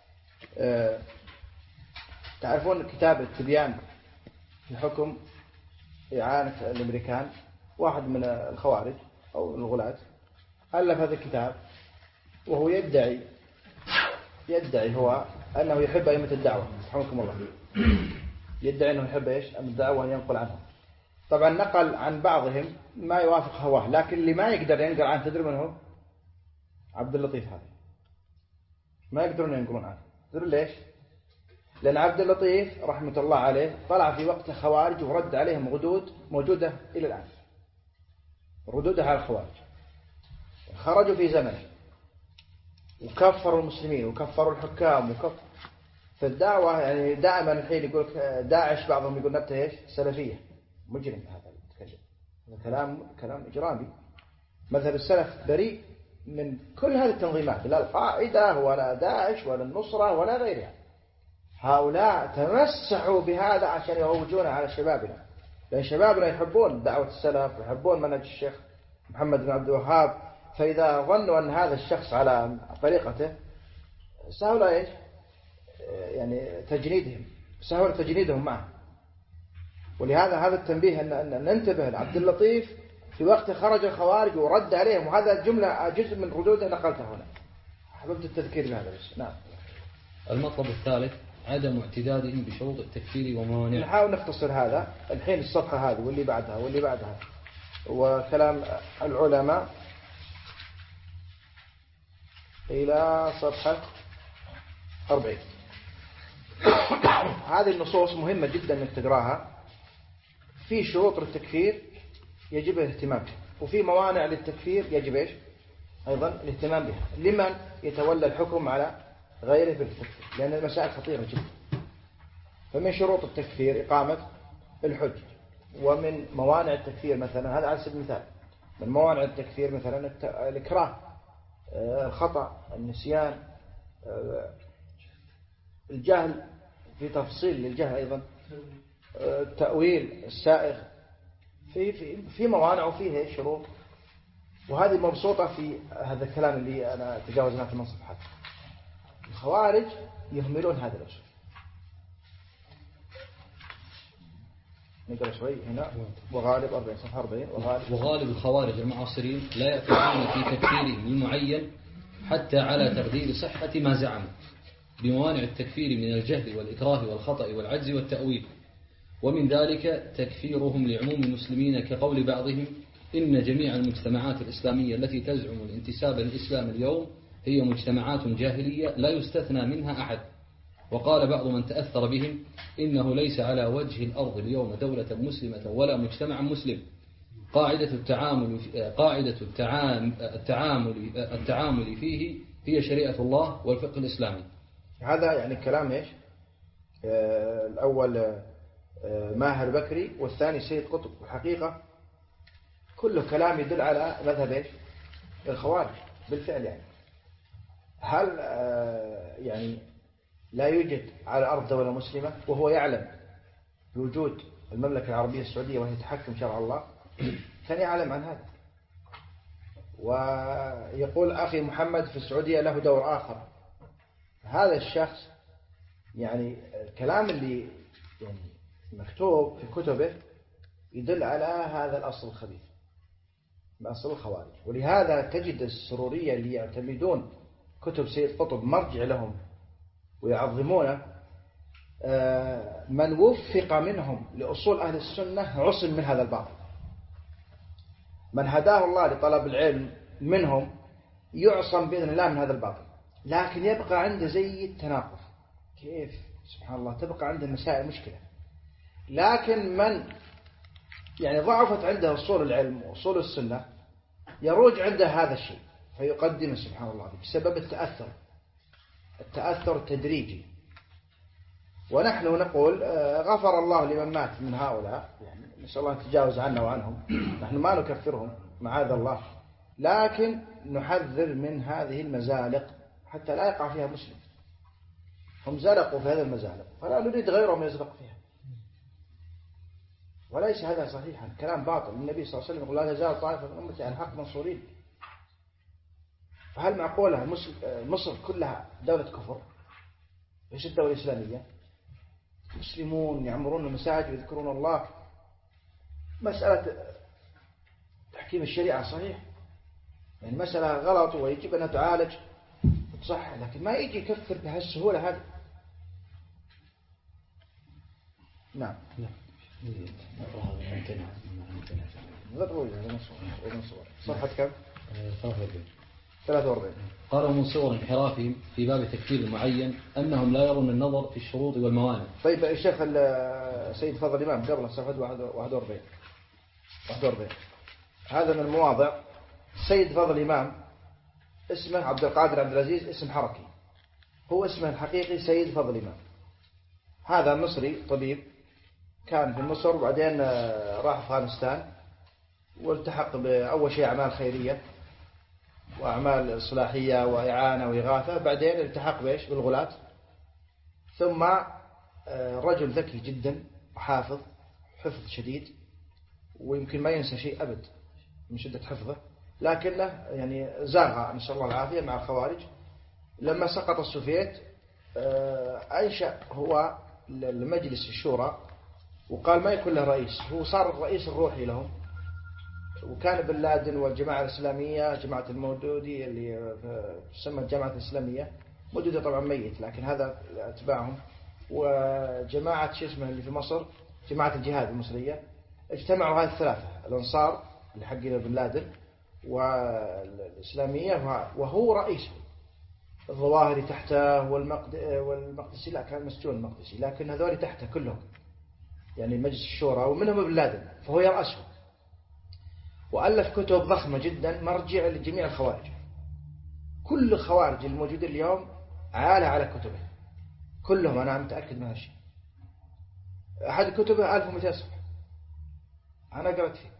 تعرفون كتاب التبيان في حكم إعانة الأمريكان، واحد من الخوارج أو الغلاة ألف هذا الكتاب وهو يدعي يدعي هو أنه يحب أئمة الدعوة رحمكم الله، يدعي أنه يحب إيش الدعوة وأن ينقل عنهم. طبعا نقل عن بعضهم ما يوافق هواه، لكن اللي ما يقدر ينقل عنه تدري من هو؟ عبد اللطيف. هذا ما يقدرون ينقلون عنه. تدري ليش؟ لأن عبد اللطيف رحمة الله عليه طلع في وقت خوارج ورد عليهم ردود موجودة إلى الآن، ردودها على الخوارج. خرجوا في زمنه وكفروا المسلمين وكفروا الحكام وكفروا في الدعوة. يعني دائما الحين يقول داعش بعضهم يقول نبته ايش سلفية. مجرم هذا الكلام، هذا كلام كلام إجرامي. مذهب السلف بريء من كل هذه التنظيمات، لا القاعدة ولا داعش ولا النصرة ولا غيرها. هؤلاء تمسحوا بهذا عشان يروجون على شبابنا، لأن شبابنا يحبون دعوة السلف ويحبون منهج الشيخ محمد بن عبد الوهاب. فإذا ظنوا أن هذا الشخص على طريقته سهل إيش يعني تجنيدهم، سهل تجنيدهم معه. ولهذا هذا التنبيه أن ننتبه لعبد اللطيف في وقت خرج الخوارج ورد عليهم، وهذا جملة جزء من ردوده نقلتها هنا. حببت التذكير بهذا بس. نعم. المطلب الثالث عدم اعتدادهم بشروط التكفير وموانعه. نحاول نختصر هذا الحين الصفحة هذه واللي بعدها واللي بعدها وكلام العلماء إلى صفحة أربعين. هذه النصوص مهمة جدا أنك تقراها. في شروط للتكفير يجب الاهتمام بها، وفي موانع للتكفير يجب إيش أيضا الاهتمام بها لمن يتولى الحكم على غيره بالتكفير، لأن المسائل خطيرة جدا. فمن شروط التكفير إقامة الحج، ومن موانع التكفير مثلا هذا على سبيل المثال من موانع التكفير مثلا الإكراه، الخطأ، النسيان، الجهل، في تفصيل للجهل أيضا، التأويل السائغ، في في في موانع وفيه شروط. وهذه مبسوطة في هذا الكلام اللي أنا تجاوزناه في صفحات. الخوارج يهملون هذا الأصول. نقرأ شوي هنا. وغالب أربعين صفحة أربعين. وغالب, وغالب الخوارج المعاصرين لا يعتقدون في تكفيرهم المعين حتى على تقدير صحة ما زعموا بموانع التكفير من الجهل والإكراه والخطأ والعجز والتأويل. ومن ذلك تكفيرهم لعموم المسلمين كقول بعضهم إن جميع المجتمعات الإسلامية التي تزعم الانتساب للإسلام اليوم هي مجتمعات جاهلية لا يستثنى منها أحد. وقال بعض من تأثر بهم إنه ليس على وجه الأرض اليوم دولة مسلمة ولا مجتمع مسلم قاعدة التعامل قاعدة التعامل التعامل التعامل فيه هي شريعة الله والفقه الإسلامي. هذا يعني كلام إيش؟ آه الأول آه ماهر بكري والثاني سيد قطب. الحقيقة كله كلام يدل على مذهب إيش؟ الخوارج بالفعل. يعني هل آه يعني لا يوجد على الأرض دولة مسلمة وهو يعلم بوجود المملكة العربية السعودية وهي تحكم شرع الله؟ كان يعلم عن هذا، ويقول أخي محمد في السعودية له دور آخر. هذا الشخص يعني الكلام اللي يعني مكتوب في كتبه يدل على هذا الأصل الخبيث، أصل الخوارج. ولهذا تجد السرورية اللي يعتمدون كتب سيد قطب مرجع لهم ويعظمونه، من وفق منهم لأصول أهل السنة عصم من هذا الباطل. من هداه الله لطلب العلم منهم يعصم بإذن الله من هذا الباطل، لكن يبقى عنده زي التناقض. كيف سبحان الله تبقى عنده مسائل مشكلة، لكن من يعني ضعفت عنده أصول العلم وأصول السنة يروج عنده هذا الشيء فيقدمه سبحان الله بسبب التأثر التأثر التدريجي. ونحن نقول غفر الله لمن مات من هؤلاء، يعني نسأل الله يتجاوز عنا وعنهم، نحن ما نكفرهم معاذ الله، لكن نحذر من هذه المزالق حتى لا يقع فيها مسلم. هم زلقوا في هذه المزالق فلا نريد غيرهم يزلق فيها، وليس هذا صحيحا، كلام باطل. النبي صلى الله عليه وسلم يقول لا تزال طائفة من أمتي عن حق منصورين. فهل معقولة مصر كلها دولة كفر؟ ايش الدولة الإسلامية؟ مسلمون يعمرون المساجد ويذكرون الله. مسألة تحكيم الشريعة صحيح، يعني مسألة غلط ويجب أن تعالج صح، لكن ما يجي يكفر بهالسهولة هذه. نعم صفحة كم؟ ثلاثة وأربعين. قالوا من صور انحرافهم في باب تكفير معين أنهم لا يرون النظر في الشروط والموانع. طيب الشيخ سيد فضل الإمام قبل صفحة واحد وأربعين واحد وأربعين هذا من المواضع. سيد فضل الإمام اسمه عبد القادر عبد العزيز، اسم حركي، هو اسمه الحقيقي سيد فضل الإمام. هذا مصري طبيب كان في مصر وبعدين راح أفغانستان والتحق بأول شيء أعمال خيرية وأعمال صلاحية وإعانة وإغاثة، بعدين التحق بإيش بالغلاة. ثم رجل ذكي جدا وحافظ حفظ شديد ويمكن ما ينسى شيء أبد من شدة حفظه، لكن له يعني زاغ نسأل الله العافية مع الخوارج. لما سقط السوفيت أنشأ هو المجلس الشورى وقال ما يكون له رئيس، هو صار الرئيس الروحي لهم. وكان بن لادن والجماعة الإسلامية جماعة المودودي اللي تسمى الجماعة الإسلامية، مودودي طبعا ميت لكن هذا أتباعهم، وجماعة شو اسمه اللي في مصر جماعة الجهاد المصرية، اجتمعوا هذه الثلاثة الأنصار اللي حقين بن لادن والإسلامية وهو رئيسه. الظواهري تحته والمقدسي لا كان مسجون المقدسي، لكن هذول تحته كلهم يعني مجلس الشورى ومنهم بن لادن فهو يرأسهم. وألف كتب ضخمة جدا مرجع لجميع الخوارج، كل الخوارج الموجودين اليوم عالة على كتبه كلهم، أنا متأكد من هالشيء. أحد كتبه ألف ومئتين صفحة أنا قرأت فيه،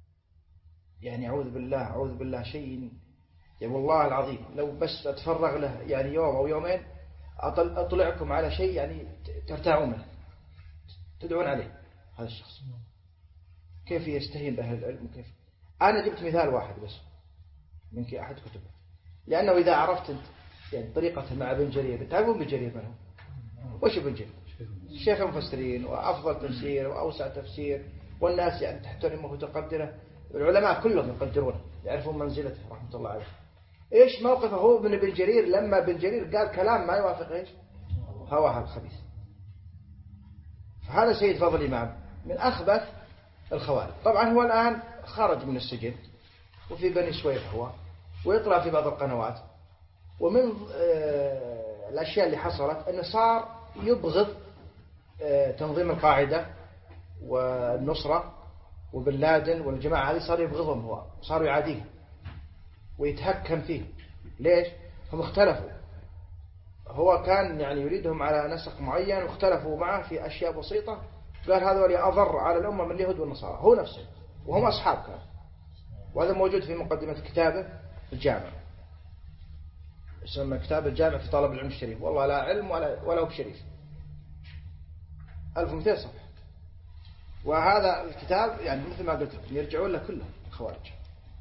يعني أعوذ بالله أعوذ بالله شيء يعني والله العظيم لو بس أتفرغ له يعني يوم أو يومين أطلعكم على شيء يعني ترتاعون منه تدعون عليه. هذا الشخص كيف يستهين بأهل العلم وكيف. أنا جبت مثال واحد بس من أحد كتبه، لأنه إذا عرفت أنت يعني طريقة مع ابن جرير، تعرفون ابن جرير منهم وش ابن جرير؟ شيخ المفسرين وأفضل تفسير وأوسع تفسير، والناس يعني تحترمه وتقدره، العلماء كلهم يقدرونه يعرفون منزلته رحمة الله عليه. إيش موقفه هو من ابن جرير لما ابن جرير قال كلام ما يوافق إيش هواها الخبيث؟ فهذا سيد فضل الإمام من أخبث الخوارج. طبعا هو الآن خرج من السجن وفي بني سويف هو ويطلع في بعض القنوات، ومن الأشياء اللي حصلت أنه صار يبغض تنظيم القاعدة والنصرة وبن لادن والجماعة هذه صار يبغضهم، هو صار يعاديه ويتهكم فيه. ليش؟ هم اختلفوا، هو كان يعني يريدهم على نسق معين واختلفوا معه في أشياء بسيطة، قال هذول أضر على الأمة من اليهود والنصارى، هو نفسه وهم أصحاب كان. وهذا موجود في مقدمة كتابه الجامع، يسمى كتاب الجامع في طلب العلم الشريف، والله لا علم ولا ولا هو بشريف، ألف ومئتين صفحة. وهذا الكتاب يعني مثل ما قلت لكم يرجعون له كلهم الخوارج.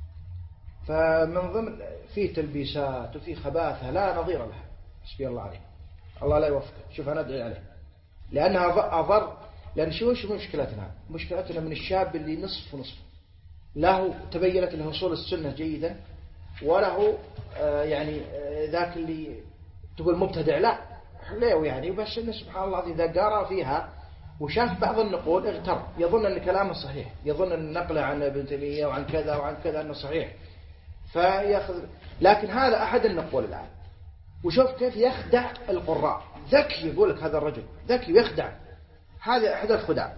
فمن ضمن فيه تلبيسات وفيه خباثة لا نظير لها، حسبي الله عليه، الله لا يوفقه. شوف أنا أدعي عليه لأنها أضر. لأن شو شو مشكلتنا؟ مشكلتنا من الشاب اللي نصف ونصف، له تبينت له أصول السنة جيدا، وله آه يعني آه ذاك اللي تقول مبتدع لا حليو يعني، بس إنه سبحان الله إذا قرأ فيها وشاف بعض النقول اغتر، يظن أن كلامه صحيح، يظن أن نقله عن ابن تيمية وعن كذا وعن كذا أنه صحيح فيأخذ. لكن هذا أحد النقول الآن، وشوف كيف يخدع القراء، ذكي يقول لك هذا الرجل ذكي ويخدع. هذا أحد الخدع.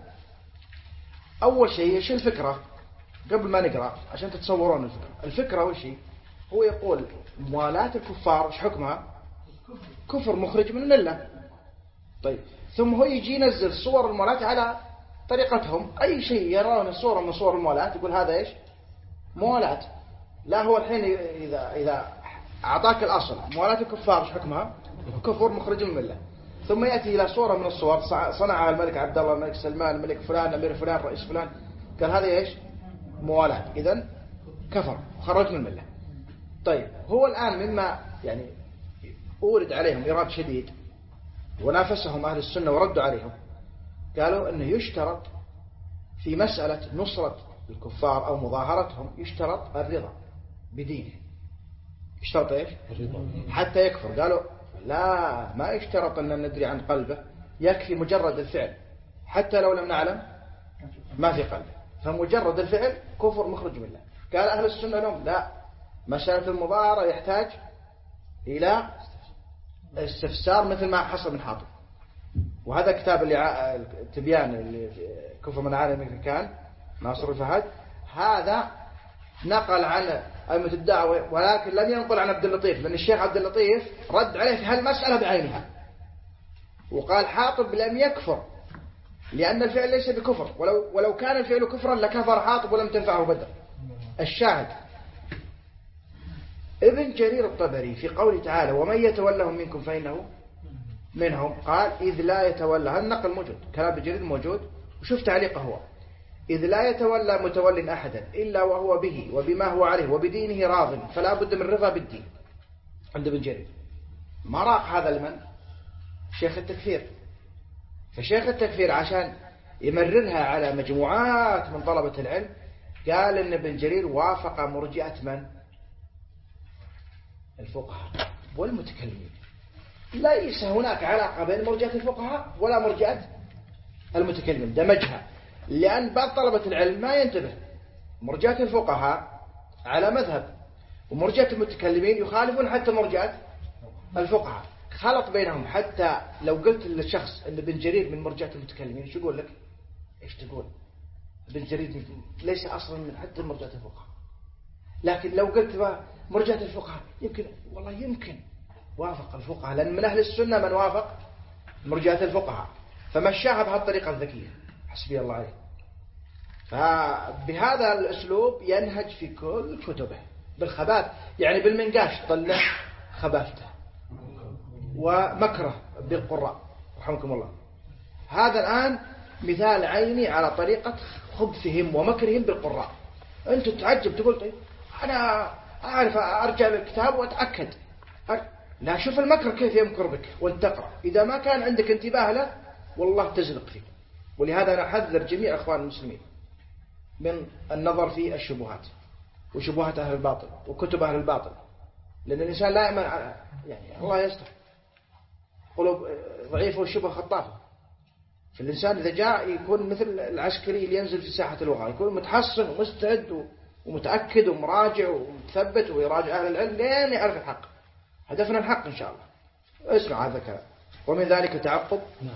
أول شيء إيش الفكرة؟ قبل ما نقرأ عشان تتصورون الفكرة. الفكرة أول شيء هو يقول موالاة الكفار إيش حكمها؟ كفر مخرج من الملة. طيب ثم هو يجي ينزل صور الموالاة على طريقتهم، أي شيء يرون صورة من صور الموالاة يقول هذا إيش؟ موالاة. لا هو الحين إذا إذا أعطاك الأصل موالاة الكفار إيش حكمها؟ كفر مخرج من الملة. ثم يأتي إلى صورة من الصور صنعها الملك عبد الله، الملك سلمان، الملك فلان، أمير فلان، رئيس فلان، قال هذا إيش؟ موالاة، إذن كفر خرج من الملة. طيب هو الآن مما يعني أورد عليهم إيراد شديد ونافسهم أهل السنة وردوا عليهم، قالوا أنه يشترط في مسألة نصرة الكفار أو مظاهرتهم يشترط الرضا بدينه. يشترط إيش؟ الرضا حتى يكفر. قالوا لا، ما يشترط أن ندري عن قلبه، يكفي مجرد الفعل حتى لو لم نعلم ما في قلبه، فمجرد الفعل كفر مخرج من الله. قال أهل السنة لهم لا، مسألة المظاهرة يحتاج إلى استفسار مثل ما حصل من حاطب. وهذا كتاب اللي تبيان اللي كفر من عالم كان ناصر الفهد، هذا نقل عن أئمة الدعوة ولكن لم ينقل عن عبد اللطيف، لأن الشيخ عبد اللطيف رد عليه في هالمسألة بعينها وقال حاطب لم يكفر لأن الفعل ليس بكفر، ولو ولو كان الفعل كفرا لكفر حاطب ولم تنفعه بدر. الشاهد ابن جرير الطبري في قوله تعالى ومن يتولهم منكم فإنه منهم، قال إذ لا يتولى، هذا النقل موجود، كلام ابن جرير موجود، وشوف تعليقه هو إذ لا يتولى متول أحدا إلا وهو به وبما هو عليه وبدينه راض فلا بد من رضا بالدين. عند ابن جرير ما راق هذا لمن؟ شيخ التكفير. فشيخ التكفير عشان يمررها على مجموعات من طلبة العلم قال إن ابن جرير وافق مرجئة من؟ الفقهاء والمتكلمين. ليس هناك علاقة بين مرجئة الفقهاء ولا مرجئة المتكلمين، دمجها، لأن بعض طلبة العلم ما ينتبه. مرجئة الفقهاء على مذهب ومرجئة المتكلمين يخالفون حتى مرجئة الفقهاء، خلط بينهم. حتى لو قلت للشخص أن ابن جرير من مرجئة المتكلمين شو يقول لك؟ إيش تقول؟ ابن جرير ليس أصلا من حتى مرجئة الفقهاء. لكن لو قلت مرجئة الفقهاء يمكن والله يمكن وافق الفقهاء، لأن من أهل السنة من وافق مرجئة الفقهاء، فمشاها بهالطريقة الذكية حسبي الله عليه. فبهذا الأسلوب ينهج في كل كتبه بالخباث، يعني بالمنقاش طلع خباثته ومكره بالقراء رحمكم الله. هذا الآن مثال عيني على طريقة خبثهم ومكرهم بالقراء. أنت تعجب تقول طيب أنا أعرف أرجع للكتاب وأتأكد، لا شوف المكر كيف يمكر بك وانت تقرأ، إذا ما كان عندك انتباه له والله تزلق فيه. ولهذا أنا أحذر جميع أخوان المسلمين من النظر في الشبهات وشبهات أهل الباطل وكتب أهل الباطل، لأن الإنسان لا يأمن على يعني الله يستر قلوب ضعيفة والشبه خطافة. فالإنسان إذا جاء يكون مثل العسكري اللي ينزل في ساحة الوغى، يكون متحصن ومستعد ومتأكد ومراجع ومثبت ويراجع أهل العلم لين يعرف الحق. هدفنا الحق إن شاء الله. اسمع هذا الكلام. ومن ذلك تعقب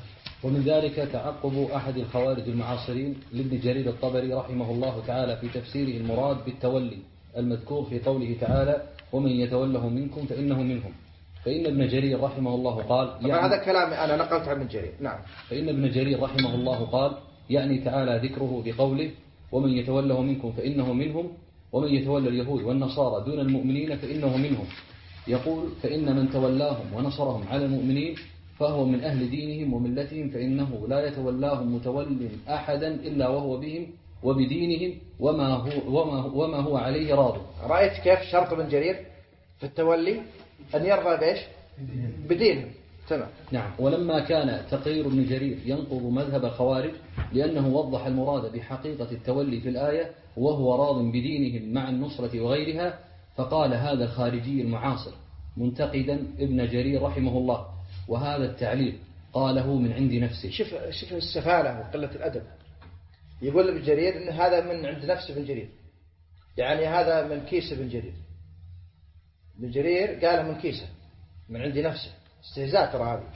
ومن ذلك تعقب أحد الخوارج المعاصرين لابن جرير الطبري رحمه الله تعالى في تفسيره المراد بالتولي المذكور في قوله تعالى ومن يتوله منكم فإنه منهم. فإن ابن جرير رحمه الله قال يعني هذا كلام أنا نقلت عن ابن جرير. نعم. فإن ابن جرير رحمه الله قال يعني تعالى ذكره بقوله ومن يتوله منكم فإنه منهم ومن يتولى اليهود والنصارى دون المؤمنين فإنه منهم. يقول فإن من تولاهم ونصرهم على المؤمنين فهو من أهل دينهم وملتهم فإنه لا يتولاهم متول أحدا إلا وهو بهم وبدينهم وما هو, وما وما هو عليه راض. رأيت كيف شرط ابن جرير في التولي أن يرضى بإيش؟ بدينهم. تمام. نعم. ولما كان تقرير ابن جرير ينقض مذهب الخوارج لأنه وضح المراد بحقيقة التولي في الآية وهو راض بدينهم مع النصرة وغيرها، فقال هذا الخارجي المعاصر منتقدا ابن جرير رحمه الله، وهذا التعليل قاله من عند نفسه. شوف شوف السفالة وقلة الأدب. يقول ابن جرير إن هذا من عند نفس ابن جرير، يعني هذا من كيس ابن جرير. ابن جرير قال من كيسه من عند نفسه. استهزاء ترى هذه.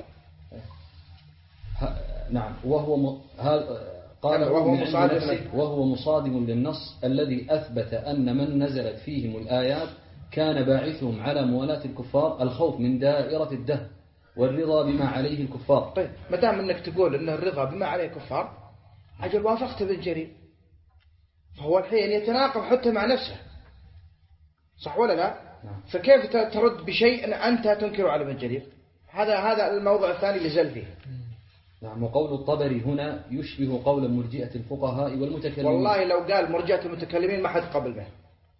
نعم. وهو م... قال وهو مصادم وهو مصادم للنص الذي أثبت أن من نزلت فيهم الآيات كان باعثهم على موالاة الكفار الخوف من دائرة الدهر والرضا بما عليه الكفار. طيب ما دام انك تقول ان الرضا بما عليه الكفار اجل وافقت ابن جرير، فهو الحين يتناقض حتى مع نفسه، صح ولا لا؟ نعم. فكيف ترد بشيء انت تنكر على ابن جرير؟ هذا هذا الموضوع الثاني اللي زل فيه. نعم. وقول الطبري هنا يشبه قول مرجئة الفقهاء والمتكلمين. والله لو قال مرجئة المتكلمين ما حد قبل به.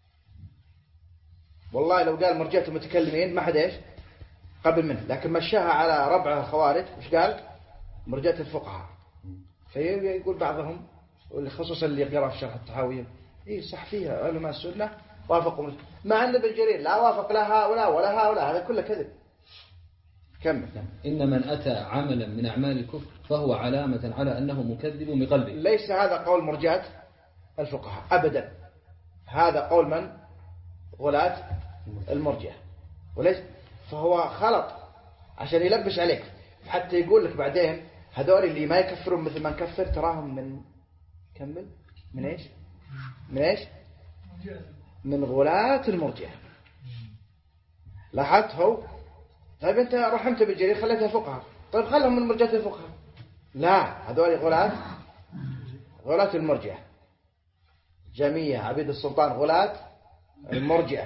والله لو قال مرجئة المتكلمين ما حد ايش قبل منه، لكن مشاها على ربعه الخوارج. وش قال؟ مرجئة الفقهاء. فيقول بعضهم خصوصا اللي يقرأ في شرح الطحاوية اي صح فيها علماء السنة وافقوا، مع ان ابن جرير لا وافق لا هؤلاء ولا هؤلاء، هذا كله كذب. كمل. إن من أتى عملا من أعمال الكفر فهو علامة على أنه مكذب بقلبه. ليس هذا قول مرجئة الفقهاء أبدا، هذا قول من؟ غلاة المرجئة. وليس فهو خلط عشان يلبش عليك، حتى يقول لك بعدين هذول اللي ما يكفرون مثل ما نكفر تراهم من كمل من ايش؟ من ايش؟ من غلاة المرجئة. لاحظت هو؟ طيب انت رحمت بالجرير خليتها فقهاء، طيب خلهم من مرجئة الفقهاء. لا، هذول غلاة غلاة المرجئة. جميع عبيد السلطان غلاة المرجئة.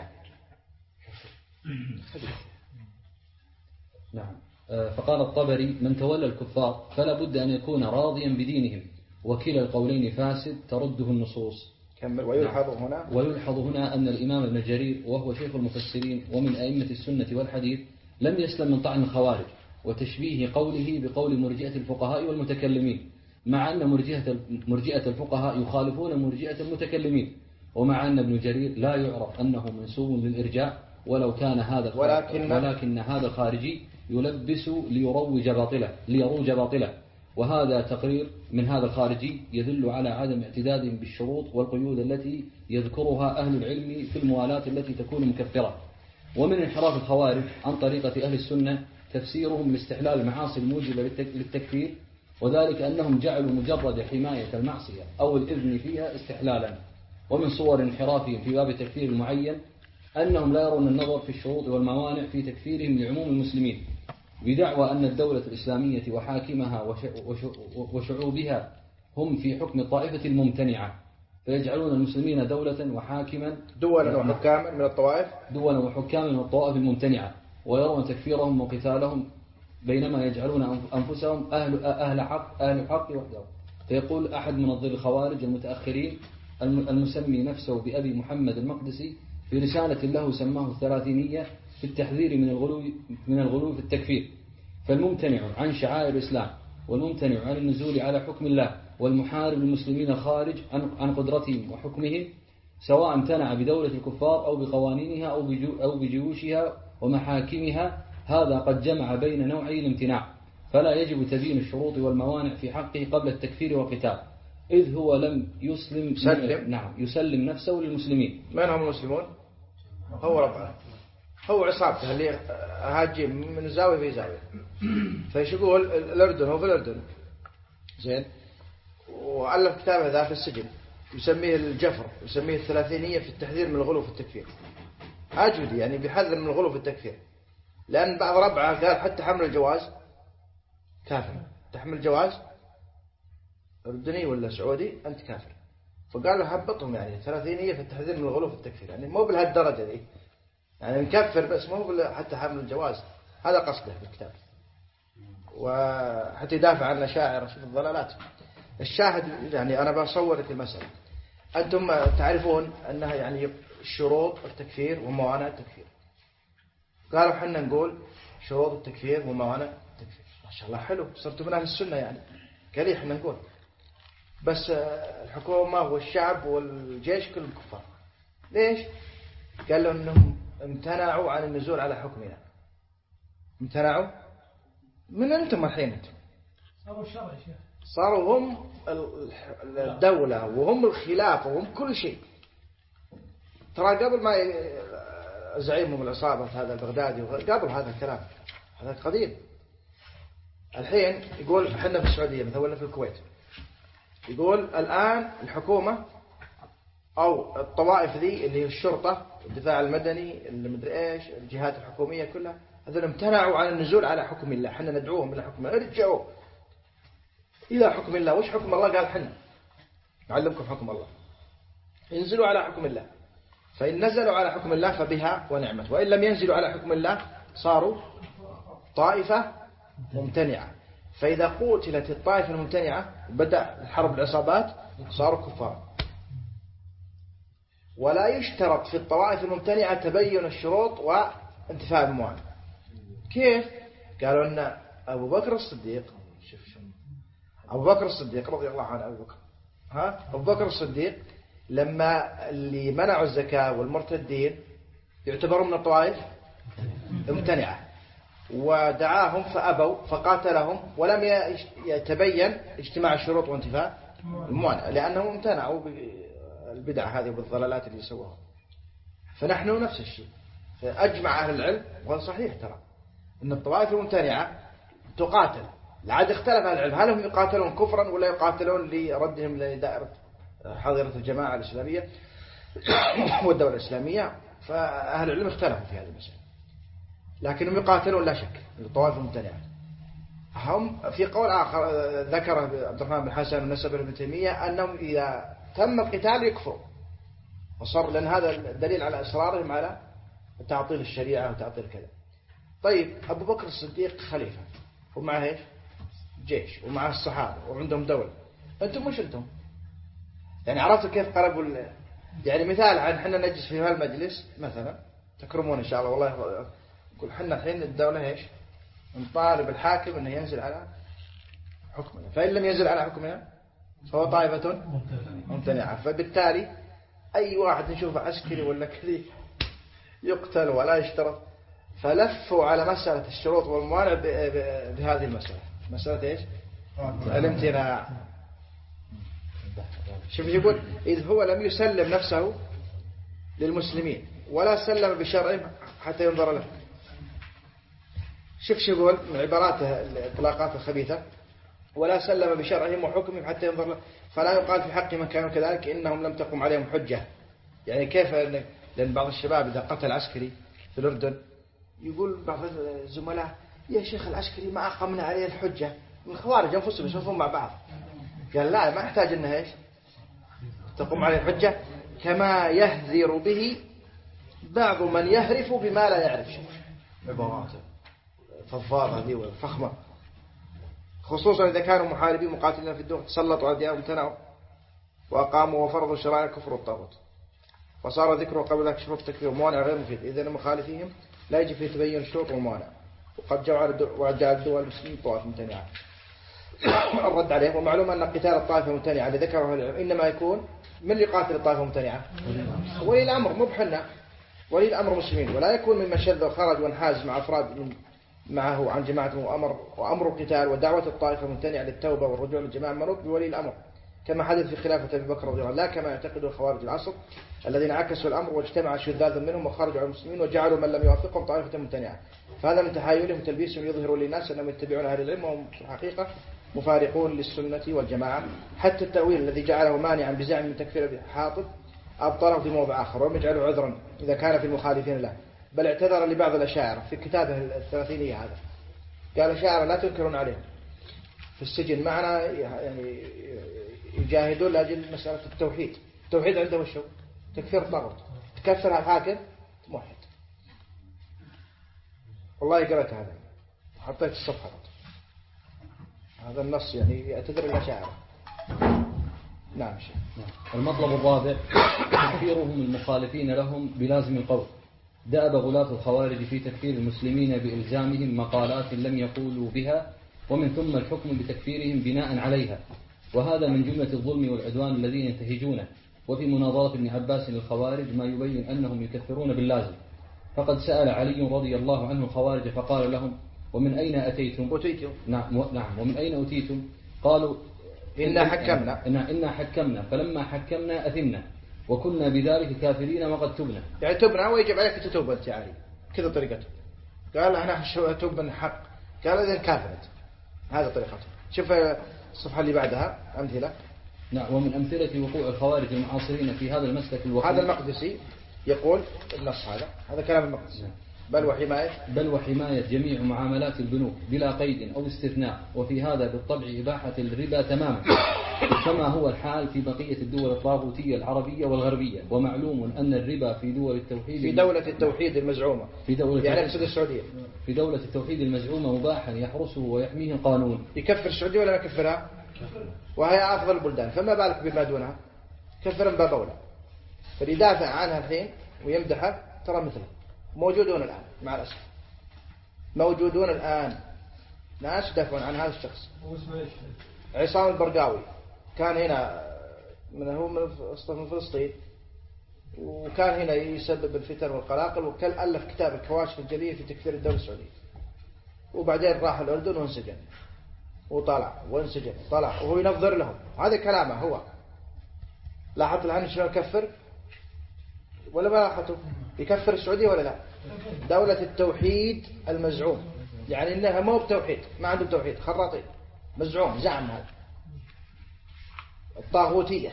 نعم. فقال الطبري من تولى الكفار فلا بد أن يكون راضيا بدينهم، وكلا القولين فاسد ترده النصوص. كمل. ويلحظ هنا ويلحظ هنا أن الإمام ابن جرير وهو شيخ المفسرين ومن أئمة السنة والحديث لم يسلم من طعن الخوارج وتشبيه قوله بقول مرجئة الفقهاء والمتكلمين، مع أن مرجئة مرجئة الفقهاء يخالفون مرجئة المتكلمين، ومع أن ابن جرير لا يعرف أنه منسوب للإرجاء ولو كان هذا ولكن, ولكن هذا الخارجي يلبس ليروج باطله ليروج باطله وهذا تقرير من هذا الخارجي يدل على عدم اعتدادهم بالشروط والقيود التي يذكرها أهل العلم في الموالاة التي تكون مكفرة. ومن انحراف الخوارج عن طريقة أهل السنة تفسيرهم لاستحلال المعاصي الموجبة للتكفير، وذلك أنهم جعلوا مجرد حماية المعصية أو الإذن فيها استحلالا. ومن صور انحرافهم في باب التكفير المعين أنهم لا يرون النظر في الشروط والموانع في تكفيرهم لعموم المسلمين، بدعوى أن الدولة الإسلامية وحاكمها وشعوبها هم في حكم الطائفة الممتنعة، فيجعلون المسلمين دولة وحاكما دولا وحكاما من الطوائف دولا وحكاما من الطوائف الممتنعة، ويرون تكفيرهم وقتالهم بينما يجعلون أنفسهم أهل أهل حق أهل الحق وحدهم. فيقول أحد منظر الخوارج المتأخرين المسمي نفسه بأبي محمد المقدسي في رسالة له سماه الثلاثينية في التحذير من الغلو من الغلو في التكفير: فالممتنع عن شعائر الإسلام والممتنع عن النزول على حكم الله والمحارب المسلمين الخارج عن قدرتهم وحكمهم سواء امتنع بدولة الكفار أو بقوانينها أو بجيوشها ومحاكمها، هذا قد جمع بين نوعي الامتناع، فلا يجب تبيين الشروط والموانع في حقه قبل التكفير والقتال، إذ هو لم يسلم يسلم. نعم يسلم نفسه للمسلمين. من هم المسلمون؟ هو ربنا، هو عصابته اللي هاجين من زاوية في زاوية. فيش يقول الأردن هو في الأردن زين، وألف كتابه ذا في السجن يسميه الجفر، يسميه الثلاثينية في التحذير من الغلو في التكفير. أجودي يعني بيحذر من الغلو في التكفير، لأن بعض ربعه قال حتى حمل الجواز كافر، تحمل جواز أردني ولا سعودي أنت كافر. فقال له هبطهم يعني ثلاثينية في التحذير من الغلو في التكفير، يعني مو بهالدرجة دي، يعني نكفر بس مو حتى حمل الجواز. هذا قصده في الكتاب، وحتى يدافع عن الأشاعرة في الضلالات. الشاهد يعني أنا بصور لك المسألة. أنتم تعرفون أنها يعني شروط التكفير وموانع التكفير. قالوا حنا نقول شروط التكفير وموانع التكفير. ما شاء الله حلو، صرتوا من أهل السنة يعني. قال حنا نقول بس الحكومة والشعب والجيش كلهم كفار. ليش؟ قالوا أنهم امتنعوا عن النزول على حكمنا. امتنعوا من أنتم الحين؟ أنتم صاروا الشرع يا شيخ، صاروا هم الدولة وهم الخلافة وهم كل شيء. ترى قبل ما زعيمهم العصابة هذا البغدادي قبل هذا الكلام هذا قديم. الحين يقول احنا في السعودية مثلا ولا في الكويت، يقول الآن الحكومة أو الطوائف ذي اللي هي الشرطة الدفاع المدني اللي مدري إيش الجهات الحكومية كلها هذول امتنعوا عن النزول على حكم الله. احنا ندعوهم إلى حكم الله، ارجعوا إلى حكم الله. وش حكم الله؟ قال حنا نعلمكم حكم الله، انزلوا على حكم الله. فإن نزلوا على حكم الله فبها ونعمت، وإن لم ينزلوا على حكم الله صاروا طائفة ممتنعة. فإذا قتلت الطائفة الممتنعة بدأ الحرب العصابات صاروا كفار. ولا يشترط في الطوائف الممتنعة تبين الشروط وانتفاء الموانع. كيف؟ قالوا أن أبو بكر الصديق أبو بكر الصديق رضي الله عنه أبو بكر ها أبو بكر الصديق لما اللي منعوا الزكاة والمرتدين يعتبروا من الطوائف ممتنعة، ودعاهم فأبوا فقاتلهم ولم يتبين اجتماع الشروط وانتفاء الموانع لأنهم امتنعوا بالبدع هذه وبالضلالات اللي سووها. فنحن نفس الشيء. فأجمع أهل العلم وهذا صحيح ترى أن الطوائف الممتنعة تقاتل. لعد اختلف أهل العلم هل هم يقاتلون كفرا ولا يقاتلون لردهم لدائرة حظيرة الجماعة الإسلامية والدولة الإسلامية. فأهل العلم اختلفوا في هذه المسألة، لكنهم يقاتلون لا شك الطوائف الممتنعة. هم في قول آخر ذكر عبد الرحمن بن حسن ونسب ابن تيمية أنهم إذا تم القتال يكفروا، وصار لأن هذا دليل على إصرارهم على تعطيل الشريعة وتعطيل كذا. طيب أبو بكر الصديق خليفة ومعه إيش؟ جيش ومعه الصحابة وعندهم دولة. أنتم مش أنتم يعني عرفتوا كيف قربوا ال... يعني مثال عن حنا نجلس في هالمجلس مثلا تكرمون إن شاء الله والله نقول حنا الحين الدولة إيش نطالب الحاكم أنه ينزل على حكمنا، فإن لم ينزل على حكمنا فهو طائفة ممتنعة. فبالتالي أي واحد نشوفه عسكري ولا كذي يقتل ولا يشترط. فلفوا على مسألة الشروط والموانع بهذه المسألة، مسألة إيش الامتناع. شوف يقول إذ هو لم يسلم نفسه للمسلمين ولا سلم بشرعهم حتى ينظر له. شوف شو يقول من عباراته الإطلاقات الخبيثة، ولا سلم بشرعهم وحكمهم حتى ينظر له. فلا يقال في حق من كانوا كذلك إنهم لم تقم عليهم حجة. يعني كيف؟ لأن بعض الشباب إذا قتل عسكري في الأردن يقول بعض الزملاء يا شيخ العسكري ما أقمنا عليه الحجة، من خوارج أنفسهم يشوفون مع بعض. قال لا ما يحتاج إنها إيش تقوم عليه الحجة، كما يهذر به بعض من يهرف بما لا يعرف. شوف عباراته فضفاضة دي وفخمة، خصوصا إذا كانوا محاربين مقاتلين في الدول تسلطوا على ديارهم امتنعوا وأقاموا وفرضوا شرائع الكفر والطاغوت، وصار ذكره قبل ذلك شروط التكفير وموانع غير مفيد. إذن مخالفيهم لا يجب في تبين الشروط والموانع. وقد جاء الدول المسلمين طوائف ممتنعة. الرد عليه ومعلوم أن قتال الطائفة الممتنعة اللي ذكره العلم إنما يكون من اللي قاتل الطائفة الممتنعة ولي الأمر مو بحنا، ولي الأمر مسلمين، ولا يكون ممن شذ وخرج وانحاز مع أفراد من معه عن جماعة وأمر وأمر القتال ودعوة الطائفة الممتنعة للتوبة والرجوع للجماعة منوط بولي الأمر كما حدث في خلافة أبي بكر رضي الله عنه، لا كما يعتقد الخوارج العصر الذين عكسوا الأمر واجتمع شذاذ منهم وخرجوا على المسلمين وجعلوا من لم يوافقهم طائفة ممتنعة. فهذا من تحايلهم وتلبيسهم يظهر للناس أنهم يتبعون أهل العلم وهم في الحقيقة مفارقون للسنة والجماعة. حتى التأويل الذي جعله مانعا بزعم من تكفير حاطب أبطله في موضع آخر ولم يجعله عذرا إذا كان في المخالفين له، بل اعتذر لبعض الأشاعرة في كتابه الثلاثينية هذا، قال الأشاعرة لا تنكرون عليهم في السجن معنا يعني يجاهدون لأجل مسألة التوحيد. التوحيد عنده وشو؟ تكفير الطاغوت، تكفر الحاكم موحد. والله قرأت هذا حطيت الصفحة، هذا النص يعني يعتذر الأشاعرة. نعم شيء. المطلب الرابع تكفيرهم المخالفين لهم بلازم القول. دأب غلاة الخوارج في تكفير المسلمين بإلزامهم مقالات لم يقولوا بها، ومن ثم الحكم بتكفيرهم بناء عليها، وهذا من جملة الظلم والعدوان الذين ينتهجونه. وفي مناظرة ابن عباس للخوارج ما يبين أنهم يكفرون باللازم، فقد سأل علي رضي الله عنه الخوارج فقال لهم: ومن أين أتيتم؟ أتيتم. نعم نعم ومن أين أتيتم؟ قالوا: إنا حكمنا. إنا, إنا حكمنا، فلما حكمنا أثمنا، وكنا بذلك كافرين وقد تبنا. يعني تبنا ويجب عليك تتوب أنت يا علي، كذا طريقته. قال أنا أتوب من حق، قال إذن كافرت. هذا طريقته. شوف الصفحة اللي بعدها أمثلة. نعم. ومن أمثلة وقوع الخوارج المعاصرين في هذا المسلك الوحيد، هذا المقدسي يقول النص هذا هذا كلام المقدسي. بل وحماية بل وحماية جميع معاملات البنوك بلا قيد أو استثناء، وفي هذا بالطبع إباحة الربا تماما، كما هو الحال في بقية الدول الطاغوتية العربية والغربية. ومعلوم أن الربا في دول التوحيد في دولة التوحيد المزعومة في دولة يعني أقصد السعودية في دولة التوحيد المزعومة مباحا يحرسه ويحميه القانون. يكفر السعودية ولا يكفرها؟ وهي أفضل البلدان، فما بالك بما دونها؟ كفر باب أولى. فليدافع عنها الحين ويمدحها ترى مثله موجودون الآن مع الأسف، موجودون الآن ناس يدافعون عن هذا الشخص. عصام البرقاوي كان هنا من هو من فلسطين، وكان هنا يسبب الفتن والقلاقل، وكان ألف كتاب الكواشف الجلية في تكفير الدولة السعودية، وبعدين راح الأردن وانسجن وطلع وانسجن وطلع وهو ينظر لهم. هذا كلامه هو. لاحظت الآن شلون يكفر ولا ما لاحظتوا؟ يكفر السعودية ولا لا؟ دولة التوحيد المزعوم، يعني إنها مو بتوحيد، ما عندهم توحيد، خراطين، مزعوم، زعم. هذا الطاغوتية،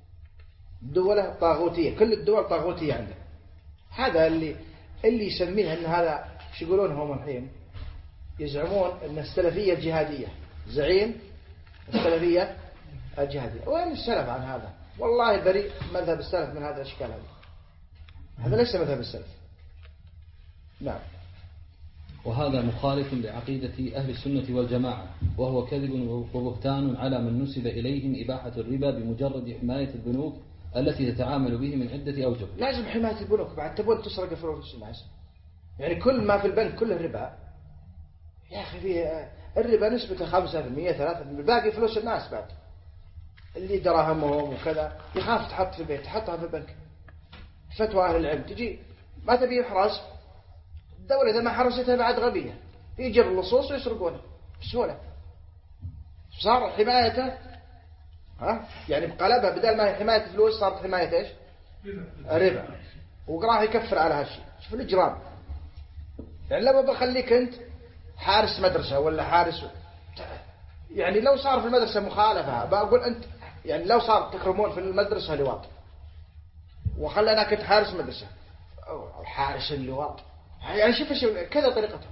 دولة طاغوتية، كل الدول طاغوتية عنده. هذا اللي اللي يسميه أن هذا شو يقولون هم الحين؟ يزعمون أن السلفية الجهادية، زعيم السلفية الجهادية. وين السلف عن هذا؟ والله بريء مذهب السلف من هذا الأشكال. هذا هذا ليس مذهب السلف. نعم. وهذا مخالف لعقيدة أهل السنة والجماعة، وهو كذب وبهتان على من نسب إليهم إباحة الربا بمجرد حماية البنوك التي تتعامل به من عدة أوجه. لازم حماية البنوك بعد، تبون تسرق فلوس الناس؟ يعني كل ما في البنك كله ربا يا أخي. فيه الربا نسبته خمسة في المية ثلاثة في المية، باقي فلوس الناس بعد اللي دراهمهم وكذا يخاف تحط في البيت، تحطها في البنك. فتوى أهل العلم تجي ما تبي يحرس الدولة، إذا ما حرستها بعد غبية يجي اللصوص ويسرقونه بسهولة. صار حمايته ها يعني بقلبها، بدل ما هي حماية فلوس صارت حماية إيش؟ ربا. وقراه يكفر على هالشيء. شوف الإجرام. يعني لما بخليك أنت حارس مدرسة ولا حارس، يعني لو صار في المدرسة مخالفة بقول أنت، يعني لو صار تكرمون في المدرسة لواط وخلنا كنت حارس مدرسة أو حارس اللواط، يعني شوف كذا طريقتهم.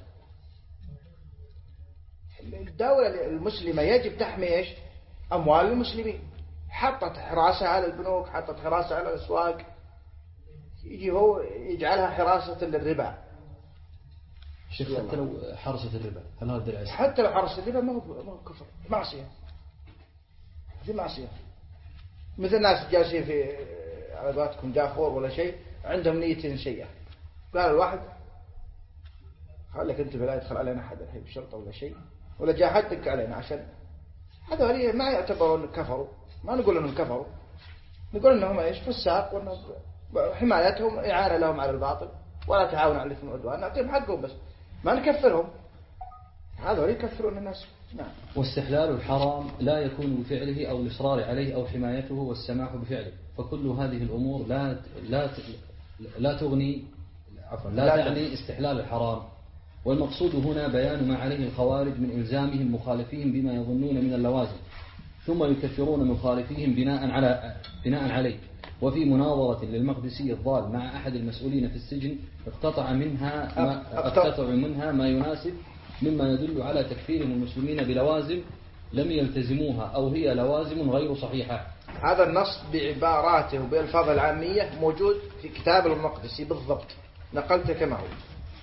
الدولة المسلمة يجب تحمي إيش؟ أموال المسلمين. حطت حراسة على البنوك، حطت حراسة على الأسواق، يجي هو يجعلها حراسة للربا. شيخ حتى لو حرست الربا هل هذا دليل؟ حتى لو حرست الربا ما هو ما هو كفر، معصية. هذه معصية. مثل الناس جالسين في على قولتكم دافور ولا شيء، عندهم نية سيئة. قال الواحد خليك أنت بلا يدخل علينا أحد الحين بشرطة ولا شيء، ولا جاء حد دق علينا، عشان هذا ما يعتبرون كفروا. ما نقول أنهم كفروا، نقول أنهم إيش؟ فساق، وأنهم حمايتهم إعانة لهم على الباطل، ولا تعاون على الإثم والعدوان. نعطيهم حقهم بس ما نكفرهم. هذول يكفرون الناس. نعم. واستحلال الحرام لا يكون بفعله أو الإصرار عليه أو حمايته والسماح بفعله، فكل هذه الأمور لا لا لا تغني عفوا لا, لا تعني استحلال الحرام، والمقصود هنا بيان ما عليه الخوارج من إلزامهم مخالفيهم بما يظنون من اللوازم، ثم يكفرون مخالفيهم بناء على بناء عليه. وفي مناظرة للمقدسي الضال مع أحد المسؤولين في السجن اقتطع منها ما, اقتطع منها ما يناسب مما يدل على تكفيرهم المسلمين بلوازم لم يلتزموها أو هي لوازم غير صحيحة. هذا النص بعباراته وبألفاظه العامية موجود في كتاب المقدسي بالضبط، نقلته كما هو.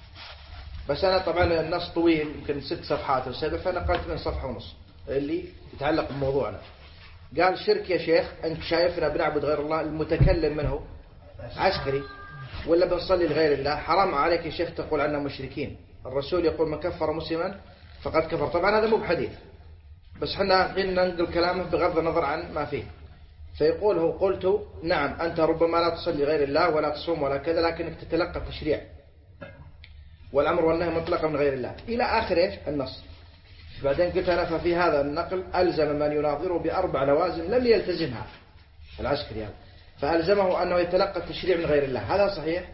بس أنا طبعا النص طويل يمكن ست صفحات أو سبع، فنقلت من صفحة ونص اللي يتعلق بموضوعنا. قال شرك يا شيخ، أنت شايفنا بنعبد غير الله، المتكلم منه عسكري ولا بنصلي لغير الله، حرام عليك يا شيخ تقول عنا مشركين. الرسول يقول من كفر مسلما فقد كفر. طبعا هذا مو بحديث، بس حنا قلنا ننقل كلامه بغض النظر عن ما فيه. فيقول هو قلت نعم أنت ربما لا تصلي غير الله ولا تصوم ولا كذا، لكنك تتلقى التشريع والأمر والنهي مطلقا من غير الله إلى آخر إيش النص. بعدين قلت أنا ففي هذا النقل ألزم من يناظره بأربع لوازم لم يلتزمها العسكري يعني. فألزمه أنه يتلقى التشريع من غير الله. هذا صحيح؟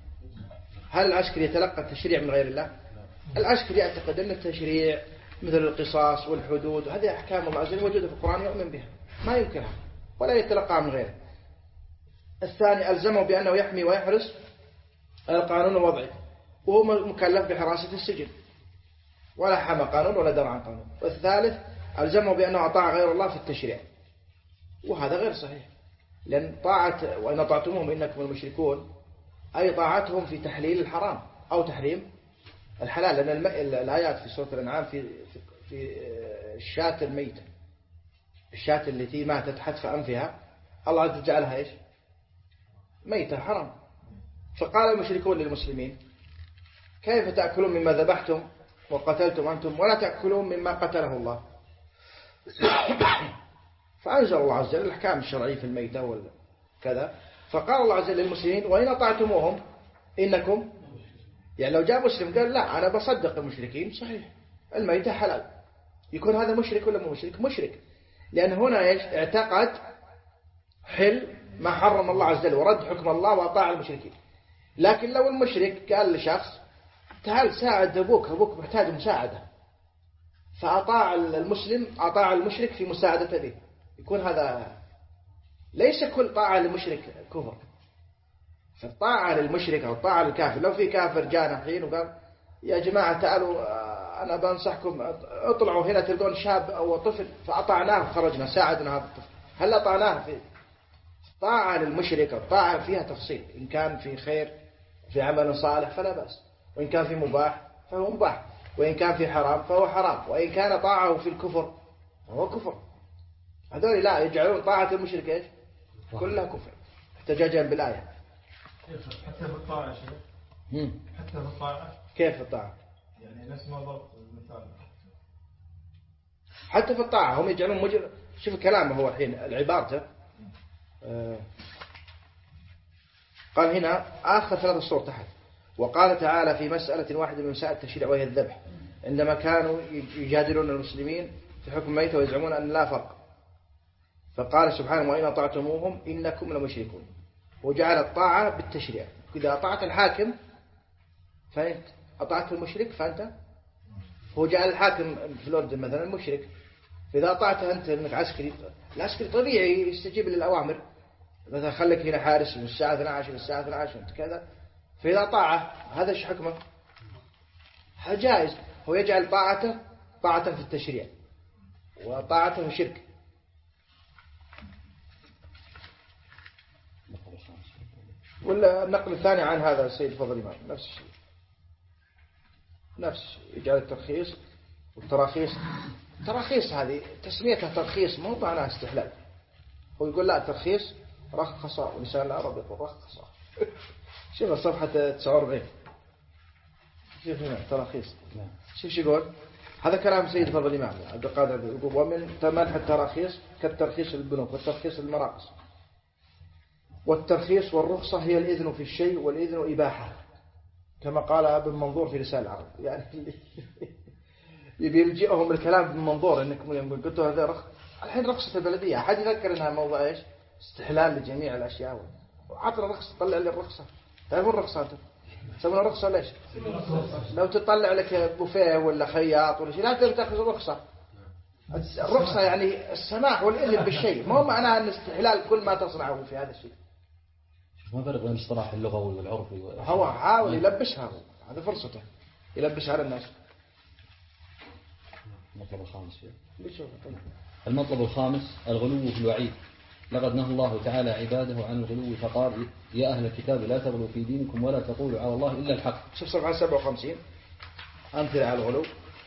هل العسكري يتلقى التشريع من غير الله؟ العسكري يعتقد أن التشريع مثل القصاص والحدود هذه أحكام الله عز وجل موجودة في القرآن يؤمن بها ما ينكرها ولا يتلقى من غيره. الثاني ألزمه بأنه يحمي ويحرس القانون الوضعي وهو مكلف بحراسة السجن ولا حمى قانون ولا درع عن قانون. والثالث ألزمه بأنه أطاع غير الله في التشريع، وهذا غير صحيح، لأن طاعة وإن أطعتموهم إنكم المشركون أي طاعتهم في تحليل الحرام أو تحريم الحلال. لأن الم... الآيات في سورة الأنعام في في, في الشاة الميتة، الشاة التي ماتت حتف أنفها الله عز وجل جعلها إيش؟ ميتة حرام. فقال المشركون للمسلمين كيف تأكلون مما ذبحتم وقتلتم أنتم ولا تأكلون مما قتله الله؟ فأنزل الله عز وجل الأحكام الشرعية في الميتة وكذا. فقال الله عز وجل للمسلمين وإن أطعتموهم إنكم، يعني لو جاء مسلم قال لا أنا بصدق المشركين صحيح الميتة حلال، يكون هذا مشرك ولا مو مشرك؟ مشرك، لأن هنا إيش؟ اعتقد حل ما حرم الله عز وجل ورد حكم الله وأطاع المشركين. لكن لو المشرك قال لشخص تعال ساعد أبوك، أبوك محتاج مساعدة، فأطاع المسلم أطاع المشرك في مساعدة به، يكون هذا ليس كل طاعة للمشرك كفر. فالطاعة للمشرك أو الطاعة للكافر، لو في كافر جانا حين وقال يا جماعة تعالوا أنا بنصحكم اطلعوا هنا تلقون شاب أو طفل، فأطعناه وخرجنا ساعدنا هذا الطفل، هل أطعناه؟ في طاعة للمشرك الطاعة فيها تفصيل، إن كان في خير في عمل صالح فلا بأس، وإن كان في مباح فهو مباح، وإن كان في حرام فهو حرام، وإن كان طاعه في الكفر فهو كفر. هذول لا يجعلون طاعة المشرك إيش؟ كلها كفر احتجاجا بالآية. حتى في الطاعة يا شيخ، حتى في الطاعة كيف في الطاعة؟ يعني نفس ما ضبط المثال. حتى في الطاعة هم يجعلون مجر. شوف كلامه هو الحين العبارته آه قال هنا آخر ثلاثة الصور تحت، وقال تعالى في مسألة واحدة من مسائل التشريع وهي الذبح، عندما كانوا يجادلون المسلمين في حكم ميتة ويزعمون أن لا فرق، فقال سبحانه وإن أطعتموهم إنكم لمشركون، وجعل الطاعة بالتشريع. إذا أطعت الحاكم فأنت أطعت المشرك فأنت، هو جعل الحاكم في الأردن مثلا مشرك، فإذا أطعته أنت أنك عسكري، العسكري طبيعي يستجيب للأوامر، مثلا خليك هنا حارس من الساعة اثنتي عشرة للساعة اثنتي عشرة أنت كذا، فإذا طاعة هذا ايش حكمه؟ جائز. هو يجعل طاعته طاعة في التشريع وطاعته شرك. ولا النقل الثاني عن هذا السيد فضل الإمام نفس الشيء، نفس الشيء، يجعل الترخيص والتراخيص. التراخيص هذه تسميتها ترخيص مو معناها استحلال. هو يقول لا ترخيص رخصة، ولسان العرب يقول رخصة. شوف الصفحة تسعة وأربعين، شوف هنا تراخيص، شوف شو يقول. هذا كلام سيد فضل الإمام عبد القادر يقول ومن تمنح التراخيص كالترخيص للبنوك والترخيص للمراقص. والترخيص والرخصة هي الإذن في الشيء والإذن إباحة، كما قال ابن منظور في رسالة العرب. يعني يبي يلجئهم الكلام ابن منظور انكم يوم قلتوا هذا رخص، الحين رخصة البلدية أحد يذكر انها موضوع ايش؟ استحلال لجميع الاشياء، وعطنا رخصة طلع لي الرخصة. تعرفون الرخصة انتم؟ يسمونه رخصة ليش؟ لو تطلع لك بوفيه ولا خياط ولا شيء لا تقدر تأخذ الرخصة. الرخصة يعني السماح والإذن بالشيء، ما هو معناها أن استحلال كل ما تصنعه في هذا الشيء. ما فرق بين الاصطلاح اللغوي والعرفي؟ هو حاول يلبسها، هذا فرصته يلبسها على الناس. المطلب الخامس المطلب الخامس الغلو في الوعيد. لقد نهى الله تعالى عباده عن الغلو فقال يا أهل الكتاب لا تغلوا في دينكم ولا تقولوا على الله إلا الحق. شوف صفحة سبعة وخمسين أمثلة على الغلو.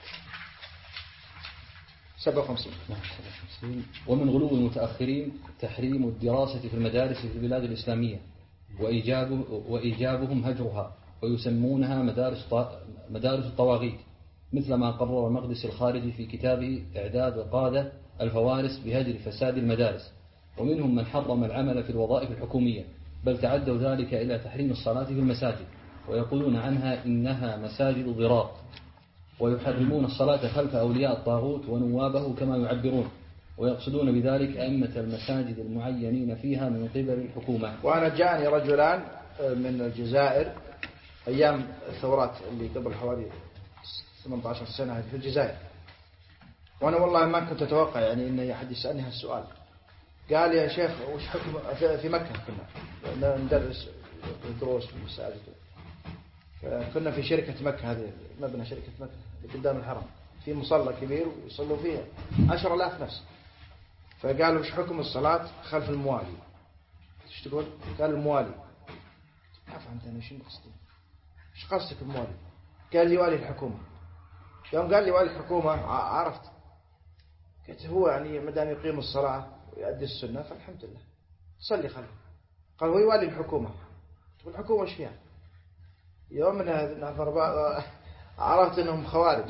سبعة وخمسين. ومن غلو المتأخرين تحريم الدراسة في المدارس في البلاد الإسلامية وإيجابه وإيجابهم هجرها ويسمونها مدارس مدارس الطواغيت، مثل ما قرر المقدسي الخارجي في كتابه إعداد القادة الفوارس بهجر فساد المدارس. ومنهم من حرم العمل في الوظائف الحكومية، بل تعدوا ذلك إلى تحريم الصلاة في المساجد، ويقولون عنها إنها مساجد ضرار، ويحرمون الصلاة خلف أولياء الطاغوت ونوابه كما يعبرون، ويقصدون بذلك أئمة المساجد المعينين فيها من قبل الحكومة. وأنا جاءني رجلان من الجزائر أيام الثورات اللي قبل حوالي ثمانية عشر سنة في الجزائر، وأنا والله ما كنت أتوقع يعني إن أحد يسألني هالسؤال. قال يا شيخ وش حكم في مكة؟ كنا ندرس دروس في المساجد، كنا في شركة مكة، هذه مبنى شركة مكة اللي قدام الحرم، في مصلى كبير ويصلوا فيها عشر آلاف نفس. فقالوا وش حكم الصلاة خلف الموالي؟ ايش تقول؟ قال الموالي. ما فهمت أنا ايش قصدي، ايش قصدك الموالي؟ قال لي والي الحكومة. يوم قال لي والي الحكومة عرفت، قلت هو يعني ما دام يقيم الصلاة ويؤدي السنة فالحمد لله صلي خلفه. قال هو يوالي الحكومة. تقول الحكومة ايش فيها؟ يوم نظر عرفت انهم خوارج،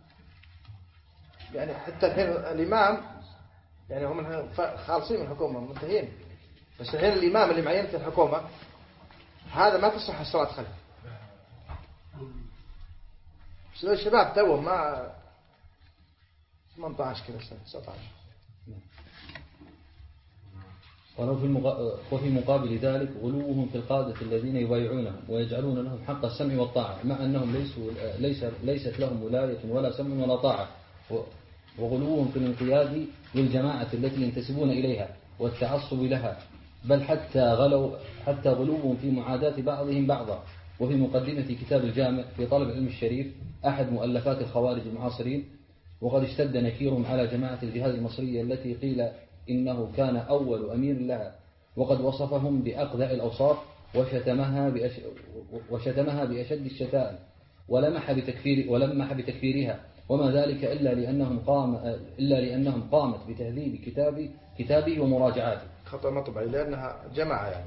يعني حتى الحين الامام يعني هم خالصين من الحكومة منتهين، بس الحين الامام اللي معين في الحكومة هذا ما تصح الصلاة خلفه. بس لو الشباب تو ما ثمانية عشر كذا سنة تسعة عشر. ولو في المغ... وفي مقابل ذلك غلوهم في القادة الذين يبايعونهم ويجعلون لهم حق السمع والطاعة، مع أنهم ليسوا ليس ليست لهم ولاية ولا سمع ولا طاعة، وغلوهم في الانقياد للجماعة التي ينتسبون إليها والتعصب لها، بل حتى غلوا حتى غلوهم في معاداة بعضهم بعضا. وفي مقدمة كتاب الجامع في طلب العلم الشريف أحد مؤلفات الخوارج المعاصرين، وقد اشتد نكيرهم على جماعة الجهاد المصرية التي قيل إنه كان أول أمير لها، وقد وصفهم بأقذع الأوصاف وشتمها بأش... وشتمها بأشد الشتائم ولمح بتكفير ولمح بتكفيرها، وما ذلك إلا لأنهم قام إلا لأنهم قامت بتهذيب كتاب كتابه ومراجعاته. خطأ مطبعي لأنها جماعة يعني.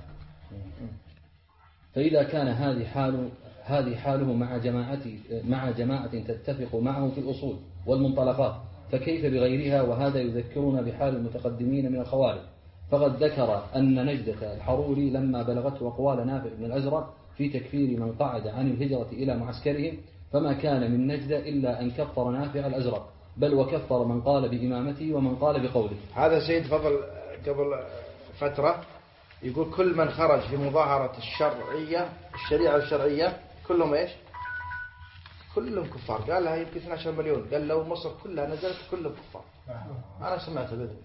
فإذا كان هذه حال هذه حاله مع جماعة مع جماعة تتفق معه في الأصول والمنطلقات، فكيف بغيرها؟ وهذا يذكرنا بحال المتقدمين من الخوارج. فقد ذكر أن نجدة الحروري لما بلغته أقوال نافع بن الأزرق في تكفير من قعد عن الهجرة إلى معسكرهم، فما كان من نجدة إلا أن كفر نافع الأزرق، بل وكفر من قال بإمامته ومن قال بقوله. هذا سيد فضل قبل فترة يقول كل من خرج في مظاهرة الشرعية الشريعة الشرعية كلهم إيش؟ كلهم كفار. قال لها يمكن اثني عشر مليون، قال لو مصر كلها نزلت كلهم كفار. أنا سمعته بذل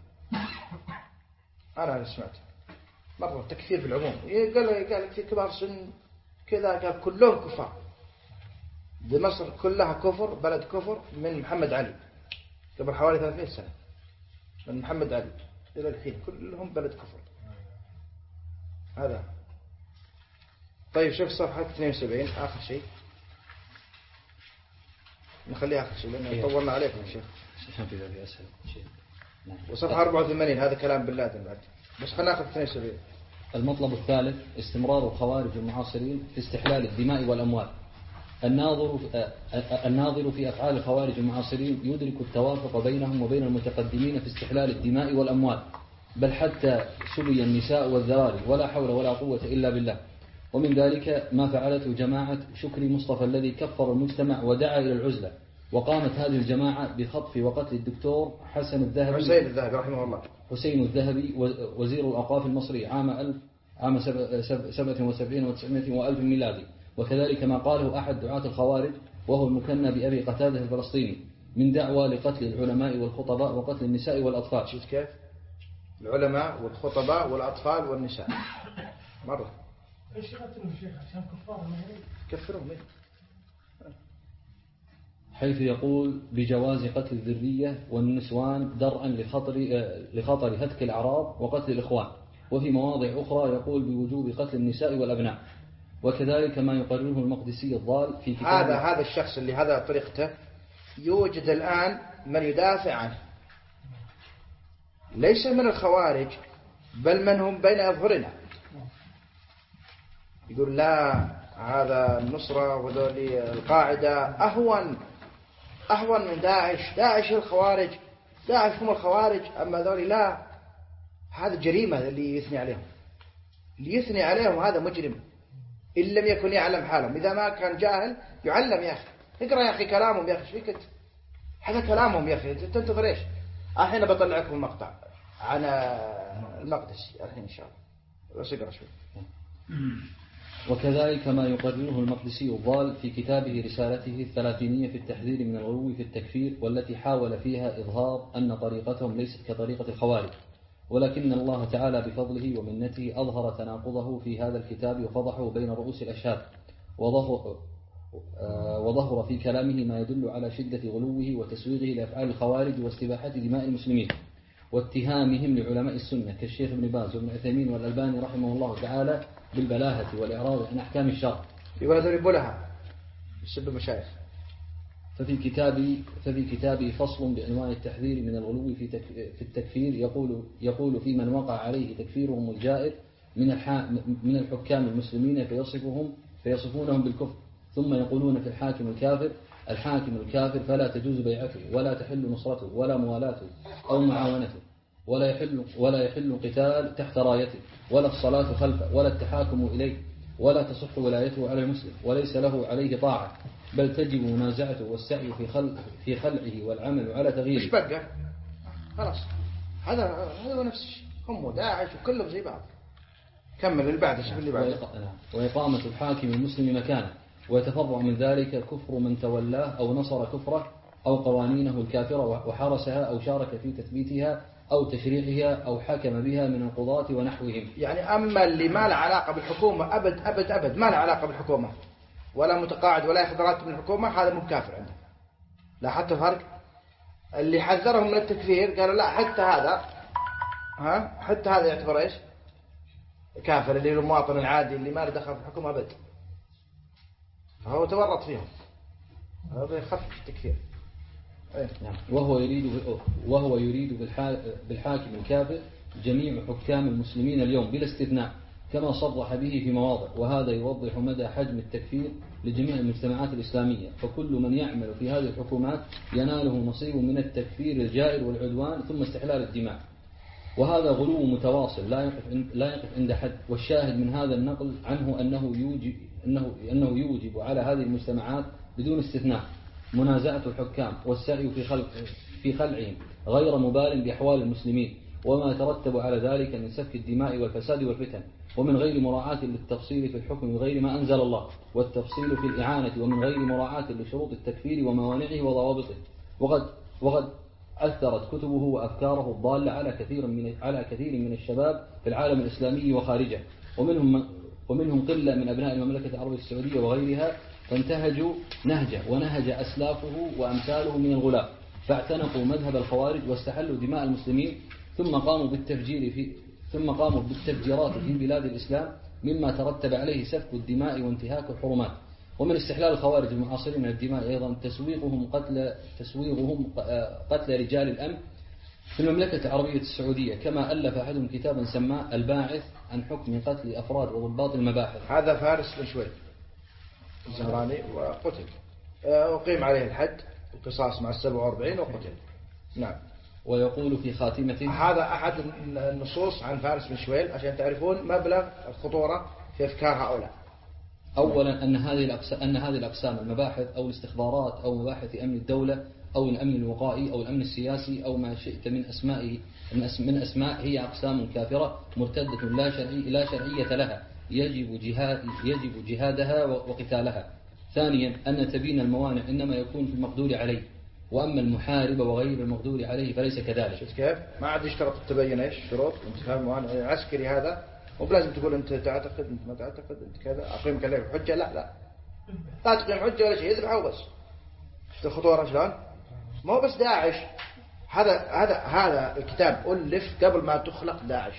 أنا سمعته مرة تكفير بالعموم. قال قال في كبار سن كذا، قال كلهم كفار. بمصر كلها كفر، بلد كفر من محمد علي قبل حوالي ثلاثمائة سنة، من محمد علي إلى الحين كلهم بلد كفر. هذا طيب. شوف صفحة اثنين وسبعين آخر شيء، نخليها آخر شيء لأنه طولنا عليكم يا شيخ. وصفحة أربعة وثمانين هذا كلام بن لادن بعد، بس خلينا ناخذ اثنين وسبعين. المطلب الثالث استمرار الخوارج المعاصرين في استحلال الدماء والأموال. الناظر الناظر في أفعال الخوارج المعاصرين يدرك التوافق بينهم وبين المتقدمين في استحلال الدماء والأموال، بل حتى سبي النساء والذراري، ولا حول ولا قوة إلا بالله. ومن ذلك ما فعلته جماعة شكري مصطفى الذي كفر المجتمع ودعا إلى العزلة. وقامت هذه الجماعة بخطف وقتل الدكتور حسن الذهبي حسين الذهبي رحمه الله حسين الذهبي وزير الأوقاف المصري عام ألف عام سبعة وسبعين وتسعمائة وألف ميلادي، وكذلك ما قاله أحد دعاة الخوارج وهو المكنى بأبي قتادة الفلسطيني من دعوى لقتل العلماء والخطباء وقتل النساء والأطفال. شفت كيف؟ العلماء والخطباء والأطفال والنساء مرة. ايش قتلوا الشيخ عشان كفار ما كفرهم ليه؟ حيث يقول بجواز قتل الذرية والنسوان درءا لخطر لخطر هتك الأعراض وقتل الإخوان، وفي مواضع أخرى يقول بوجوب قتل النساء والأبناء، وكذلك ما يقرره المقدسي الضال في كتاب. هذا هذا الشخص اللي هذا طريقته يوجد الآن من يدافع عنه، ليس من الخوارج بل من هم بين أظهرنا، يقول لا هذا النصرة وذولي القاعدة أهون أهون من داعش، داعش الخوارج، داعش هم الخوارج، أما ذولي لا، هذا جريمة اللي يثني عليهم، اللي يثني عليهم هذا مجرم إن لم يكن يعلم حالهم، إذا ما كان جاهل يعلم يا أخي، اقرأ يا أخي كلامهم يا أخي، ايش فيك هذا كلامهم يا أخي، تنتظر إيش؟ الحين بطلع لكم المقطع عن المقدسي الحين إن شاء الله، بس اقرأ شوي. وكذلك ما يقرره المقدسي الضال في كتابه رسالته الثلاثينية في التحذير من الغلو في التكفير، والتي حاول فيها إظهار أن طريقتهم ليست كطريقة الخوارج، ولكن الله تعالى بفضله ومنته أظهر تناقضه في هذا الكتاب وفضحه بين رؤوس الأشهاد، وظهر, وظهر في كلامه ما يدل على شدة غلوه وتسويغه لأفعال الخوارج واستباحة دماء المسلمين واتهامهم لعلماء السنة كالشيخ ابن باز وابن عثيمين والألباني رحمه الله تعالى بالبلاهة والإعراض عن أحكام الشرع. يقول هذول يقولها يسب المشايخ. ففي كتابي ففي كتابي فصل بعنوان التحذير من الغلو في في التكفير يقول يقول في من وقع عليه تكفيرهم الجائر من من الحكام المسلمين فيصفهم فيصفونهم بالكفر، ثم يقولون في الحاكم الكافر الحاكم الكافر فلا تجوز بيعته ولا تحل نصرته ولا موالاته أو معاونته، ولا يحل ولا يحل قتال تحت رايته، ولا الصلاة خلفه، ولا التحاكم إليه، ولا تصح ولايته على المسلم، وليس له عليه طاعة، بل تجب منازعته والسعي في خلع في خلعه والعمل على تغييره. ايش بقى؟ خلاص هذا هذا هو نفس الشيء، هم وداعش وكلهم زي بعض. كمل اللي بعده، شوف اللي بعده. وإقامة الحاكم المسلم مكانه، ويتفرع من ذلك كفر من تولاه أو نصر كفره أو قوانينه الكافرة وحرسها أو شارك في تثبيتها أو تشريعها أو حكم بها من القضاة ونحوهم. يعني أما اللي ما له علاقة بالحكومة أبد أبد أبد ما له علاقة بالحكومة ولا متقاعد ولا يأخذ راتب من الحكومة، هذا مو كافر عنده. لاحظت الفرق؟ اللي حذرهم من التكفير قالوا لا حتى هذا ها حتى هذا يعتبر ايش؟ كافر، اللي هو المواطن العادي اللي ما له دخل في الحكومة أبد، فهو تورط فيهم، هذا يخفف التكفير. نعم. وهو يريد وهو يريد بالحاكم الكافر جميع حكام المسلمين اليوم بلا استثناء، كما صرح به في مواضع، وهذا يوضح مدى حجم التكفير لجميع المجتمعات الإسلامية، فكل من يعمل في هذه الحكومات يناله نصيب من التكفير الجائر والعدوان ثم استحلال الدماء، وهذا غلو متواصل لا يقف لا يقف عند حد. والشاهد من هذا النقل عنه أنه يوجب أنه أنه يوجب على هذه المجتمعات بدون استثناء منازعة الحكام والسعي في خلق في خلعهم غير مبال بأحوال المسلمين وما يترتب على ذلك من سفك الدماء والفساد والفتن، ومن غير مراعاة للتفصيل في الحكم بغير ما أنزل الله، والتفصيل في الإعانة، ومن غير مراعاة لشروط التكفير وموانعه وضوابطه. وقد وقد أثرت كتبه وأفكاره الضالة على كثير من على كثير من الشباب في العالم الإسلامي وخارجه، ومنهم ومنهم قلة من أبناء المملكة العربية السعودية وغيرها، فانتهجوا نهجه ونهج أسلافه وأمثاله من الغلاة، فاعتنقوا مذهب الخوارج واستحلوا دماء المسلمين، ثم قاموا بالتفجير في ثم قاموا بالتفجيرات في بلاد الإسلام، مما ترتب عليه سفك الدماء وانتهاك الحرمات. ومن استحلال الخوارج المعاصرين من الدماء أيضا تسويغهم قتل تسويغهم قتل رجال الأمن في المملكة العربية السعودية، كما ألف أحدهم كتابا سماه الباعث عن حكم قتل أفراد وضباط المباحث. هذا فارس بن شوي الزهراني وقتل، أقيم عليه الحد القصاص مع السبع وأربعين وقتل. نعم. ويقول في خاتمته، هذا أحد النصوص عن فارس بن شويل عشان تعرفون مبلغ الخطورة في أفكار هؤلاء. أولا أن هذه الأقسام أن هذه الأقسام المباحث أو الاستخبارات أو مباحث أمن الدولة أو الأمن الوقائي أو الأمن السياسي أو ما شئت من أسماء من أسماء هي أقسام كافرة مرتدة لا شرعية لا شرعية لها، يجب جهاد يجب جهادها وقتالها. ثانيا أن تبين الموانع إنما يكون في المقدور عليه، وأما المحارب وغير المقدور عليه فليس كذلك. شفت كيف؟ ما عاد يشترط تبين ايش شروط انتفاء الموانع العسكري هذا، مو بلازم تقول انت تعتقد انت ما تعتقد انت كذا اقيمك عليك حجه، لا لا لا تقيم حجه ولا شيء، يذبحه وبس. شفت الخطوره شلون؟ ما هو بس داعش، هذا هذا هذا الكتاب ألف قبل ما تخلق داعش.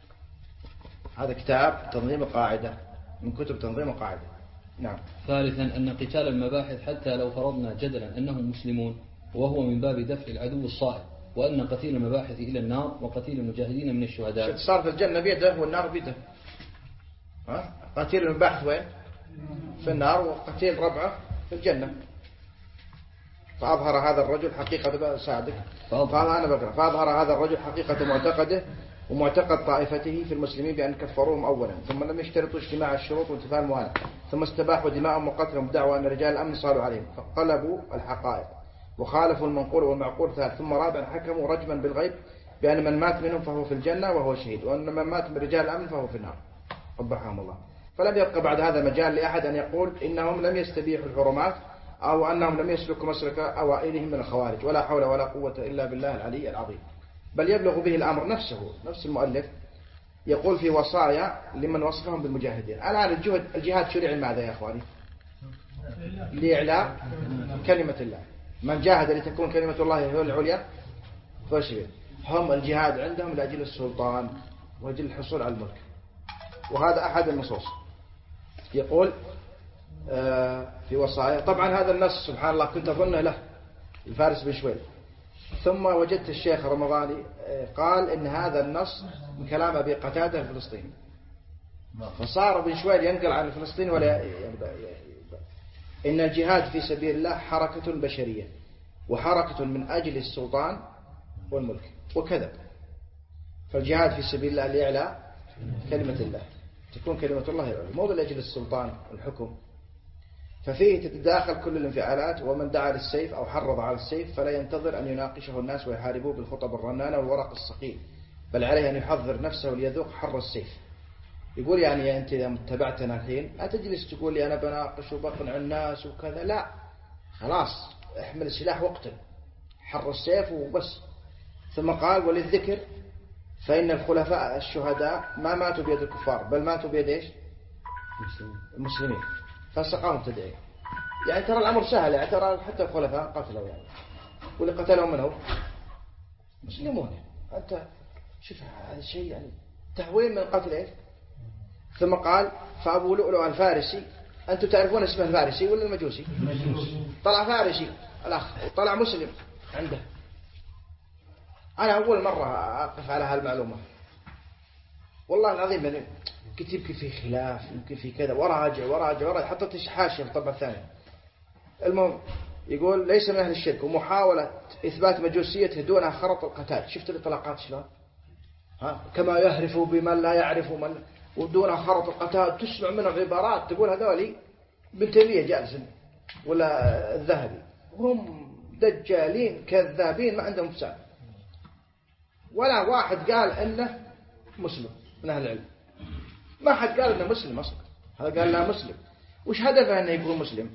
هذا كتاب تنظيم القاعدة من كتب تنظيم القاعدة. نعم. ثالثا أن قتال المباحث حتى لو فرضنا جدلا أنهم مسلمون وهو من باب دفع العدو الصائب، وأن قتيل المباحث إلى النار وقتيل المجاهدين من الشهداء. شفت صار في الجنة بيده والنار بيده. ها؟ قتيل المباحث وين؟ في النار، وقتيل ربعه في الجنة. فأظهر هذا الرجل حقيقة صادق فقال أنا بقرأ فأظهر هذا الرجل حقيقة معتقده ومعتقد طائفته في المسلمين بأن كفروهم أولا، ثم لم يشترطوا اجتماع الشروط وانتفاء الموانع، ثم استباحوا دماءهم وقتلهم بدعوى أن رجال الأمن صاروا عليهم، فقلبوا الحقائق وخالفوا المنقول والمعقول ثالث، ثم رابعا حكموا رجما بالغيب بأن من مات منهم فهو في الجنة وهو شهيد، وأن من مات من رجال الأمن فهو في النار قبحهم الله. فلم يبقى بعد هذا مجال لأحد أن يقول إنهم لم يستبيحوا الحرمات أو أنهم لم يسلكوا مسلك أوائلهم من الخوارج، ولا حول ولا قوة إلا بالله العلي العظيم. بل يبلغ به الأمر نفسه، نفس المؤلف يقول في وصايا لمن وصفهم بالمجاهدين. الآن الجهد الجهاد شرع لماذا يا أخواني؟ لإعلاء كلمة الله. من جاهد لتكون كلمة الله هي العليا فشبه. هم الجهاد عندهم لأجل السلطان وأجل الحصول على الملك، وهذا أحد النصوص. يقول في وصايا، طبعا هذا النص سبحان الله كنت أظنه له الفارس بن شويل، ثم وجدت الشيخ رمضاني قال إن هذا النص من كلام أبي قتادة الفلسطيني، فصار بن شويل ينقل عن الفلسطيني ولا يبدأ. إن الجهاد في سبيل الله حركة بشرية وحركة من أجل السلطان والملك، وكذا. فالجهاد في سبيل الله لإعلاء كلمة الله، تكون كلمة الله العليا، مو لأجل السلطان والحكم. ففيه تتداخل كل الانفعالات، ومن دعا للسيف أو حرض على السيف فلا ينتظر أن يناقشه الناس ويحاربوه بالخطب الرنانة والورق الصقيل، بل عليه أن يحضر نفسه ليذوق حر السيف. يقول يعني أنت إذا تبعتنا الحين لا تجلس تقول لي أنا بناقش وبقنع الناس وكذا، لا، خلاص احمل السلاح واقتل، حر السيف وبس. ثم قال وللذكر فإن الخلفاء الشهداء ما ماتوا بيد الكفار بل ماتوا بيد إيش؟ المسلمين، فسقاهم تدعي. يعني ترى الأمر سهل، يعني ترى حتى الخلفاء قتلوا، يعني واللي قتلهم منهم مسلمون. أنت شوف هذا الشيء يعني تهوين من قتل إيش. ثم قال فأبو لؤلؤ الفارسي، أنتم تعرفون اسمه الفارسي ولا المجوسي؟ طلع فارسي الأخ، طلع مسلم عنده. أنا أول مرة أقف على هالمعلومة والله العظيم، يعني كنت يمكن في خلاف يمكن في كذا، وراجع وراجع وراجع حطيت حاشية في الطبعة الثانية. المهم يقول ليس من أهل الشرك ومحاولة إثبات مجوسيته دونها خرط القتال. شفت الإطلاقات شلون؟ ها كما يهرف بمن لا يعرف من، ودونها خرط القتال. تسمع منهم عبارات تقول هذولي ابن تيمية جالس ولا الذهبي، هم دجالين كذابين ما عندهم فساد. ولا واحد قال إنه مسلم من أهل العلم، ما حد قال إنه مسلم أصلا. هذا قال لا مسلم، وش هدفه إنه يكون مسلم؟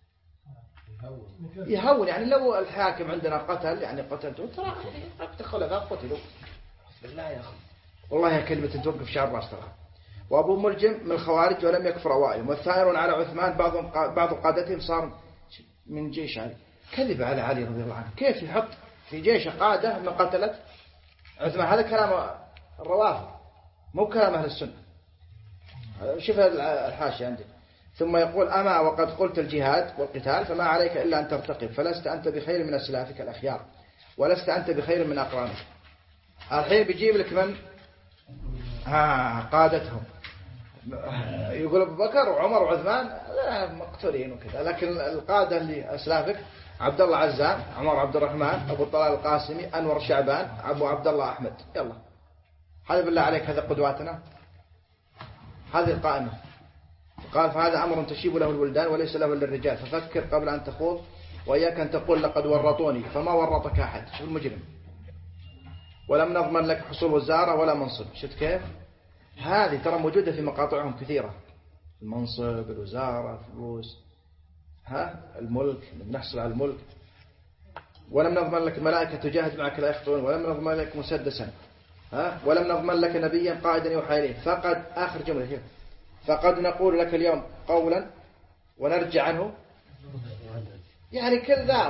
يهون. يعني لو الحاكم عندنا قتل يعني قتلته، ترى الخلفاء قتلوا بالله يا أخي، والله يا كلمة توقف شعر راس ترى. وأبو ملجم من الخوارج ولم يكفر أوائلهم، والثائرون على عثمان بعض بعض قادتهم صار من جيش علي. كذب على علي رضي الله عنه، كيف يحط في جيش قادة من قتلت عثمان؟ هذا كلام الروافض مو كلام أهل السنة. شوف الحاشية عندي. ثم يقول أما وقد قلت الجهاد والقتال فما عليك إلا أن ترتقب، فلست أنت بخير من أسلافك الأخيار ولست أنت بخير من أقرانك. الحين بيجيب لك من ها قادتهم، يقول أبو بكر وعمر وعثمان مقتولين وكذا، لكن القادة اللي أسلافك عبد الله عزام، عمر عبد الرحمن، أبو طلال القاسمي، أنور شعبان، أبو عبد الله أحمد. يلا هذا بالله عليك هذا قدواتنا، هذه القائمة. قال فهذا أمر تشيب له الولدان وليس له للرجال، ففكر قبل أن تخوض، وإياك أن تقول لقد ورطوني فما ورطك أحد. شوف المجرم. ولم نضمن لك حصول وزارة ولا منصب. شفت كيف؟ هذه ترى موجودة في مقاطعهم كثيرة، المنصب، الوزارة، الفلوس، ها الملك، نحصل على الملك. ولم نضمن لك ملائكة تجاهد معك لا يخطئون، ولم نضمن لك مسدسا، ها ولم نضمن لك نبيا قائدا يوحى إليه. فقد آخر جملة هي فقد نقول لك اليوم قولا ونرجع عنه. يعني كل ذا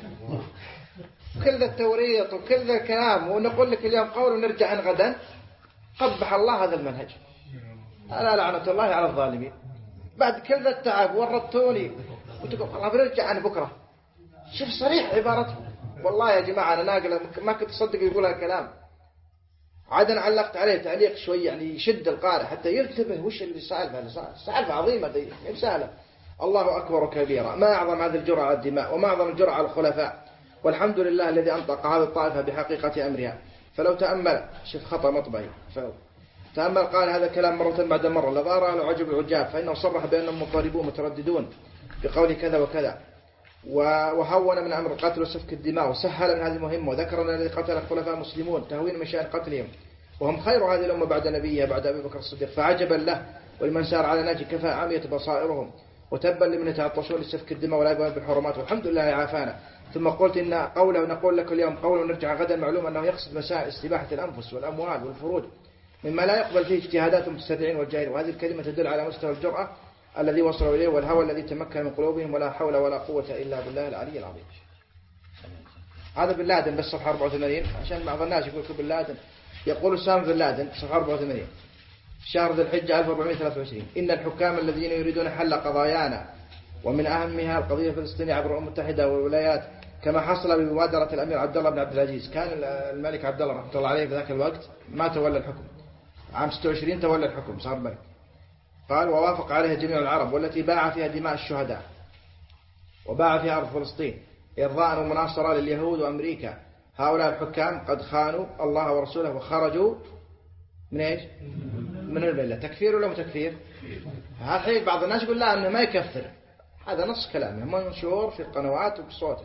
وكل ذا التوريط وكل ذا الكلام، ونقول لك اليوم قول ونرجع عن غدا. قبح الله هذا المنهج. ألا لعنة الله على الظالمين. بعد كل ذا التعب ورطوني وتقول الله بنرجع عن بكرة. شوف صريح عبارته. والله يا جماعة أنا ناقل ما كنت أصدق يقول هالكلام. عادا علقت عليه تعليق شوي يعني يشد القارئ حتى ينتبه وش اللي سالفه. سالفة عظيمة دي سهلة. الله أكبر كبيرا، ما أعظم هذه الجرعة على الدماء وما أعظم الجرعة على الخلفاء، والحمد لله الذي أنطق هذه الطائفة بحقيقة أمرها. فلو تأمل، شوف خطأ مطبعي، فلو تأمل قال هذا الكلام مرة بعد مرة لظهر له عجب العجاب، فإنه صرح بأنهم مضطربون مترددون بقول كذا وكذا، وهون من أمر القتل وسفك الدماء، وسهل من هذه المهمة، وذكر أن الذي قتل الخلفاء المسلمون تهوين من شأن قتلهم، وهم خير هذه الأمة بعد نبيها بعد أبي بكر الصديق. فعجبا له ولمن سار على ناجي كفى عمية بصائرهم، وتبا لمن يتعطشون لسفك الدماء ولا يبغون بالحرمات، والحمد لله عافانا. ثم قلت إن قوله نقول لك اليوم قول ونرجع غدا معلوم أنه يقصد مسائل استباحة الأنفس والأموال والفروج مما لا يقبل فيه اجتهادات المتسرعين والجاهلين. وهذه الكلمة تدل على مستوى الجرأة الذي وصلوا إليه والهوى الذي تمكن من قلوبهم، ولا حول ولا قوة إلا بالله العلي العظيم. هذا بن لادن بس صفحة أربعة وثمانين عشان بعض الناس يقول بن لادن. يقول أسامة بن لادن صفحة أربعة وثمانين شهر ذي الحجة ألف وأربعمائة وثلاثة وعشرين: إن الحكام الذين يريدون حل قضايانا ومن أهمها القضية الفلسطينية عبر الأمم المتحدة والولايات كما حصل بمبادرة الأمير عبد الله بن عبد العزيز. كان الملك عبد الله رحمه الله عليه في ذاك الوقت ما تولى الحكم، عام ستة وعشرين تولى الحكم صار ملك. قال ووافق عليها جميع العرب، والتي باع فيها دماء الشهداء وباع فيها أرض فلسطين إرضاء ومناصرة لليهود وأمريكا. هؤلاء الحكام قد خانوا الله ورسوله وخرجوا من إيش؟ من الملة. تكفير ولا متكفير؟ الحين بعض الناس يقول لا أنه ما يكفر، هذا نص كلامه منشور في القنوات وبصوته.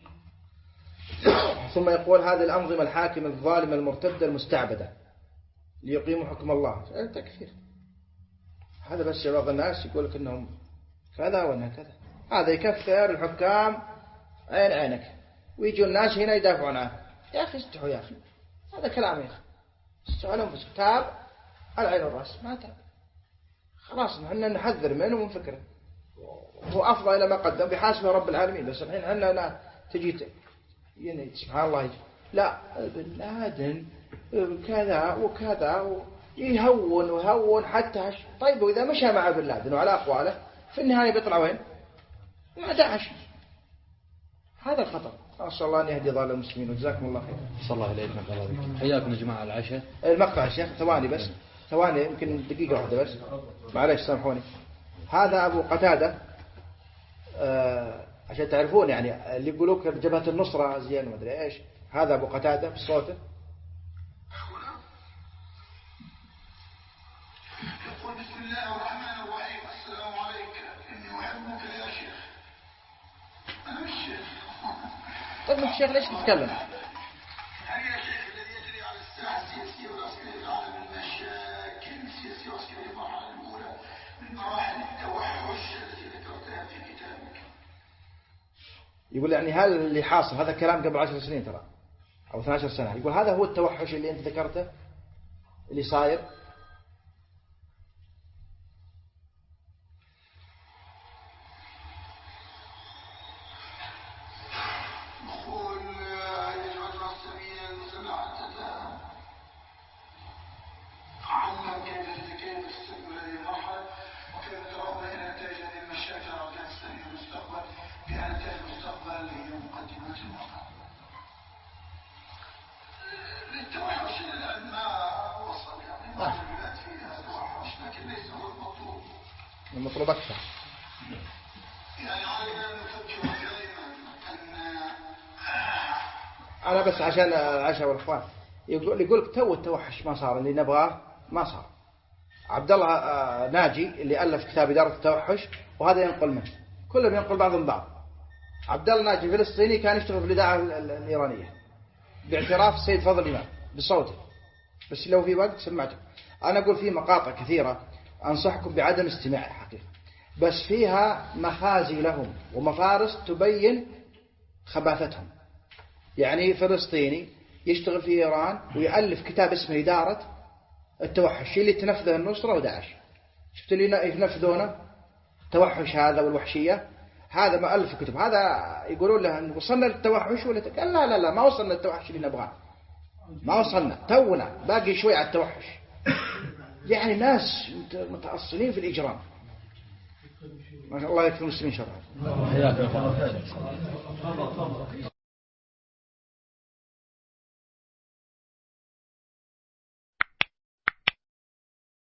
ثم يقول هذه الأنظمة الحاكمة الظالمة المرتدة المستعبدة ليقيموا حكم الله. تكفير هذا بس. بعض الناس يقول لك إنهم كذا وإنها كذا، هذا يكفر الحكام عين عينك، ويجوا الناس هنا يدافعون عنه. يا أخي استحوا يا أخي، هذا كلام يا أخي. استحوا لهم تاب العين والرأس، ما تاب خلاص. نحن نحذر منه ومن فكره، هو أفضل إلى ما قدم بحاسبه رب العالمين. بس الحين عندنا تجي يعني سبحان الله يجي. لا بن لادن كذا وكذا يهون ويهون حتى هش. طيب وإذا مشى مع بن لادن وعلى أقواله في النهاية بيطلع وين؟ مع داعش. هذا الخطر. أسأل الله أن يهدي ضال المسلمين، وجزاكم الله خير. صلى الله عليه وسلم. حياكم يا جماعة العشاء. المقطع يا شيخ ثواني بس، ثواني يمكن دقيقة واحدة بس، معليش سامحوني. هذا أبو قتادة آه عشان تعرفون يعني اللي يقولوك جبهة النصرة زين ما أدري إيش. هذا أبو قتادة بصوته يقول بسم الله الرحمن الرحيم: السلام عليك، إني أحبك يا شيخ. أنا مش شيخ. طيب مش شيخ ليش تتكلم؟ هل يا شيخ الذي يجري على الساحة السياسية والعسكرية في العالم المشاكل السياسية والعسكرية في المرحلة الأولى من مراحل التوحش التي ذكرتها في كتابك؟ يقول يعني هل اللي حاصل هذا كلام قبل عشر سنين ترى أو اثنتي عشرة سنة، يقول هذا هو التوحش اللي أنت ذكرته اللي صاير. المطلوب أكثر. أنا بس عشان العشاء والإخوان يقول يقولك تو التوحش ما صار اللي نبغاه ما صار. عبد الله ناجي اللي ألف كتاب إدارة التوحش وهذا ينقل منه، كلهم ينقل بعضهم بعض. عبد الله ناجي فلسطيني كان يشتغل في الإذاعة الإيرانية باعتراف السيد فضل الإمام بصوته، بس لو في وقت سمعته. أنا أقول في مقاطع كثيرة أنصحكم بعدم استماعها حقيقة، بس فيها مخازي لهم ومفارس تبين خباثتهم. يعني فلسطيني يشتغل في إيران ويألف كتاب اسمه إدارة التوحش اللي تنفذه النصرة وداعش. شفت اللي ينفذونه توحش هذا والوحشية، هذا ما ألف كتب. هذا يقولون له أن وصلنا للتوحش ولا قال لا لا لا ما وصلنا للتوحش اللي نبغاه، ما وصلنا تونا باقي شوي على التوحش. يعني ناس متأصلين في الإجرام. ما شاء الله يكفي المسلمين شرها.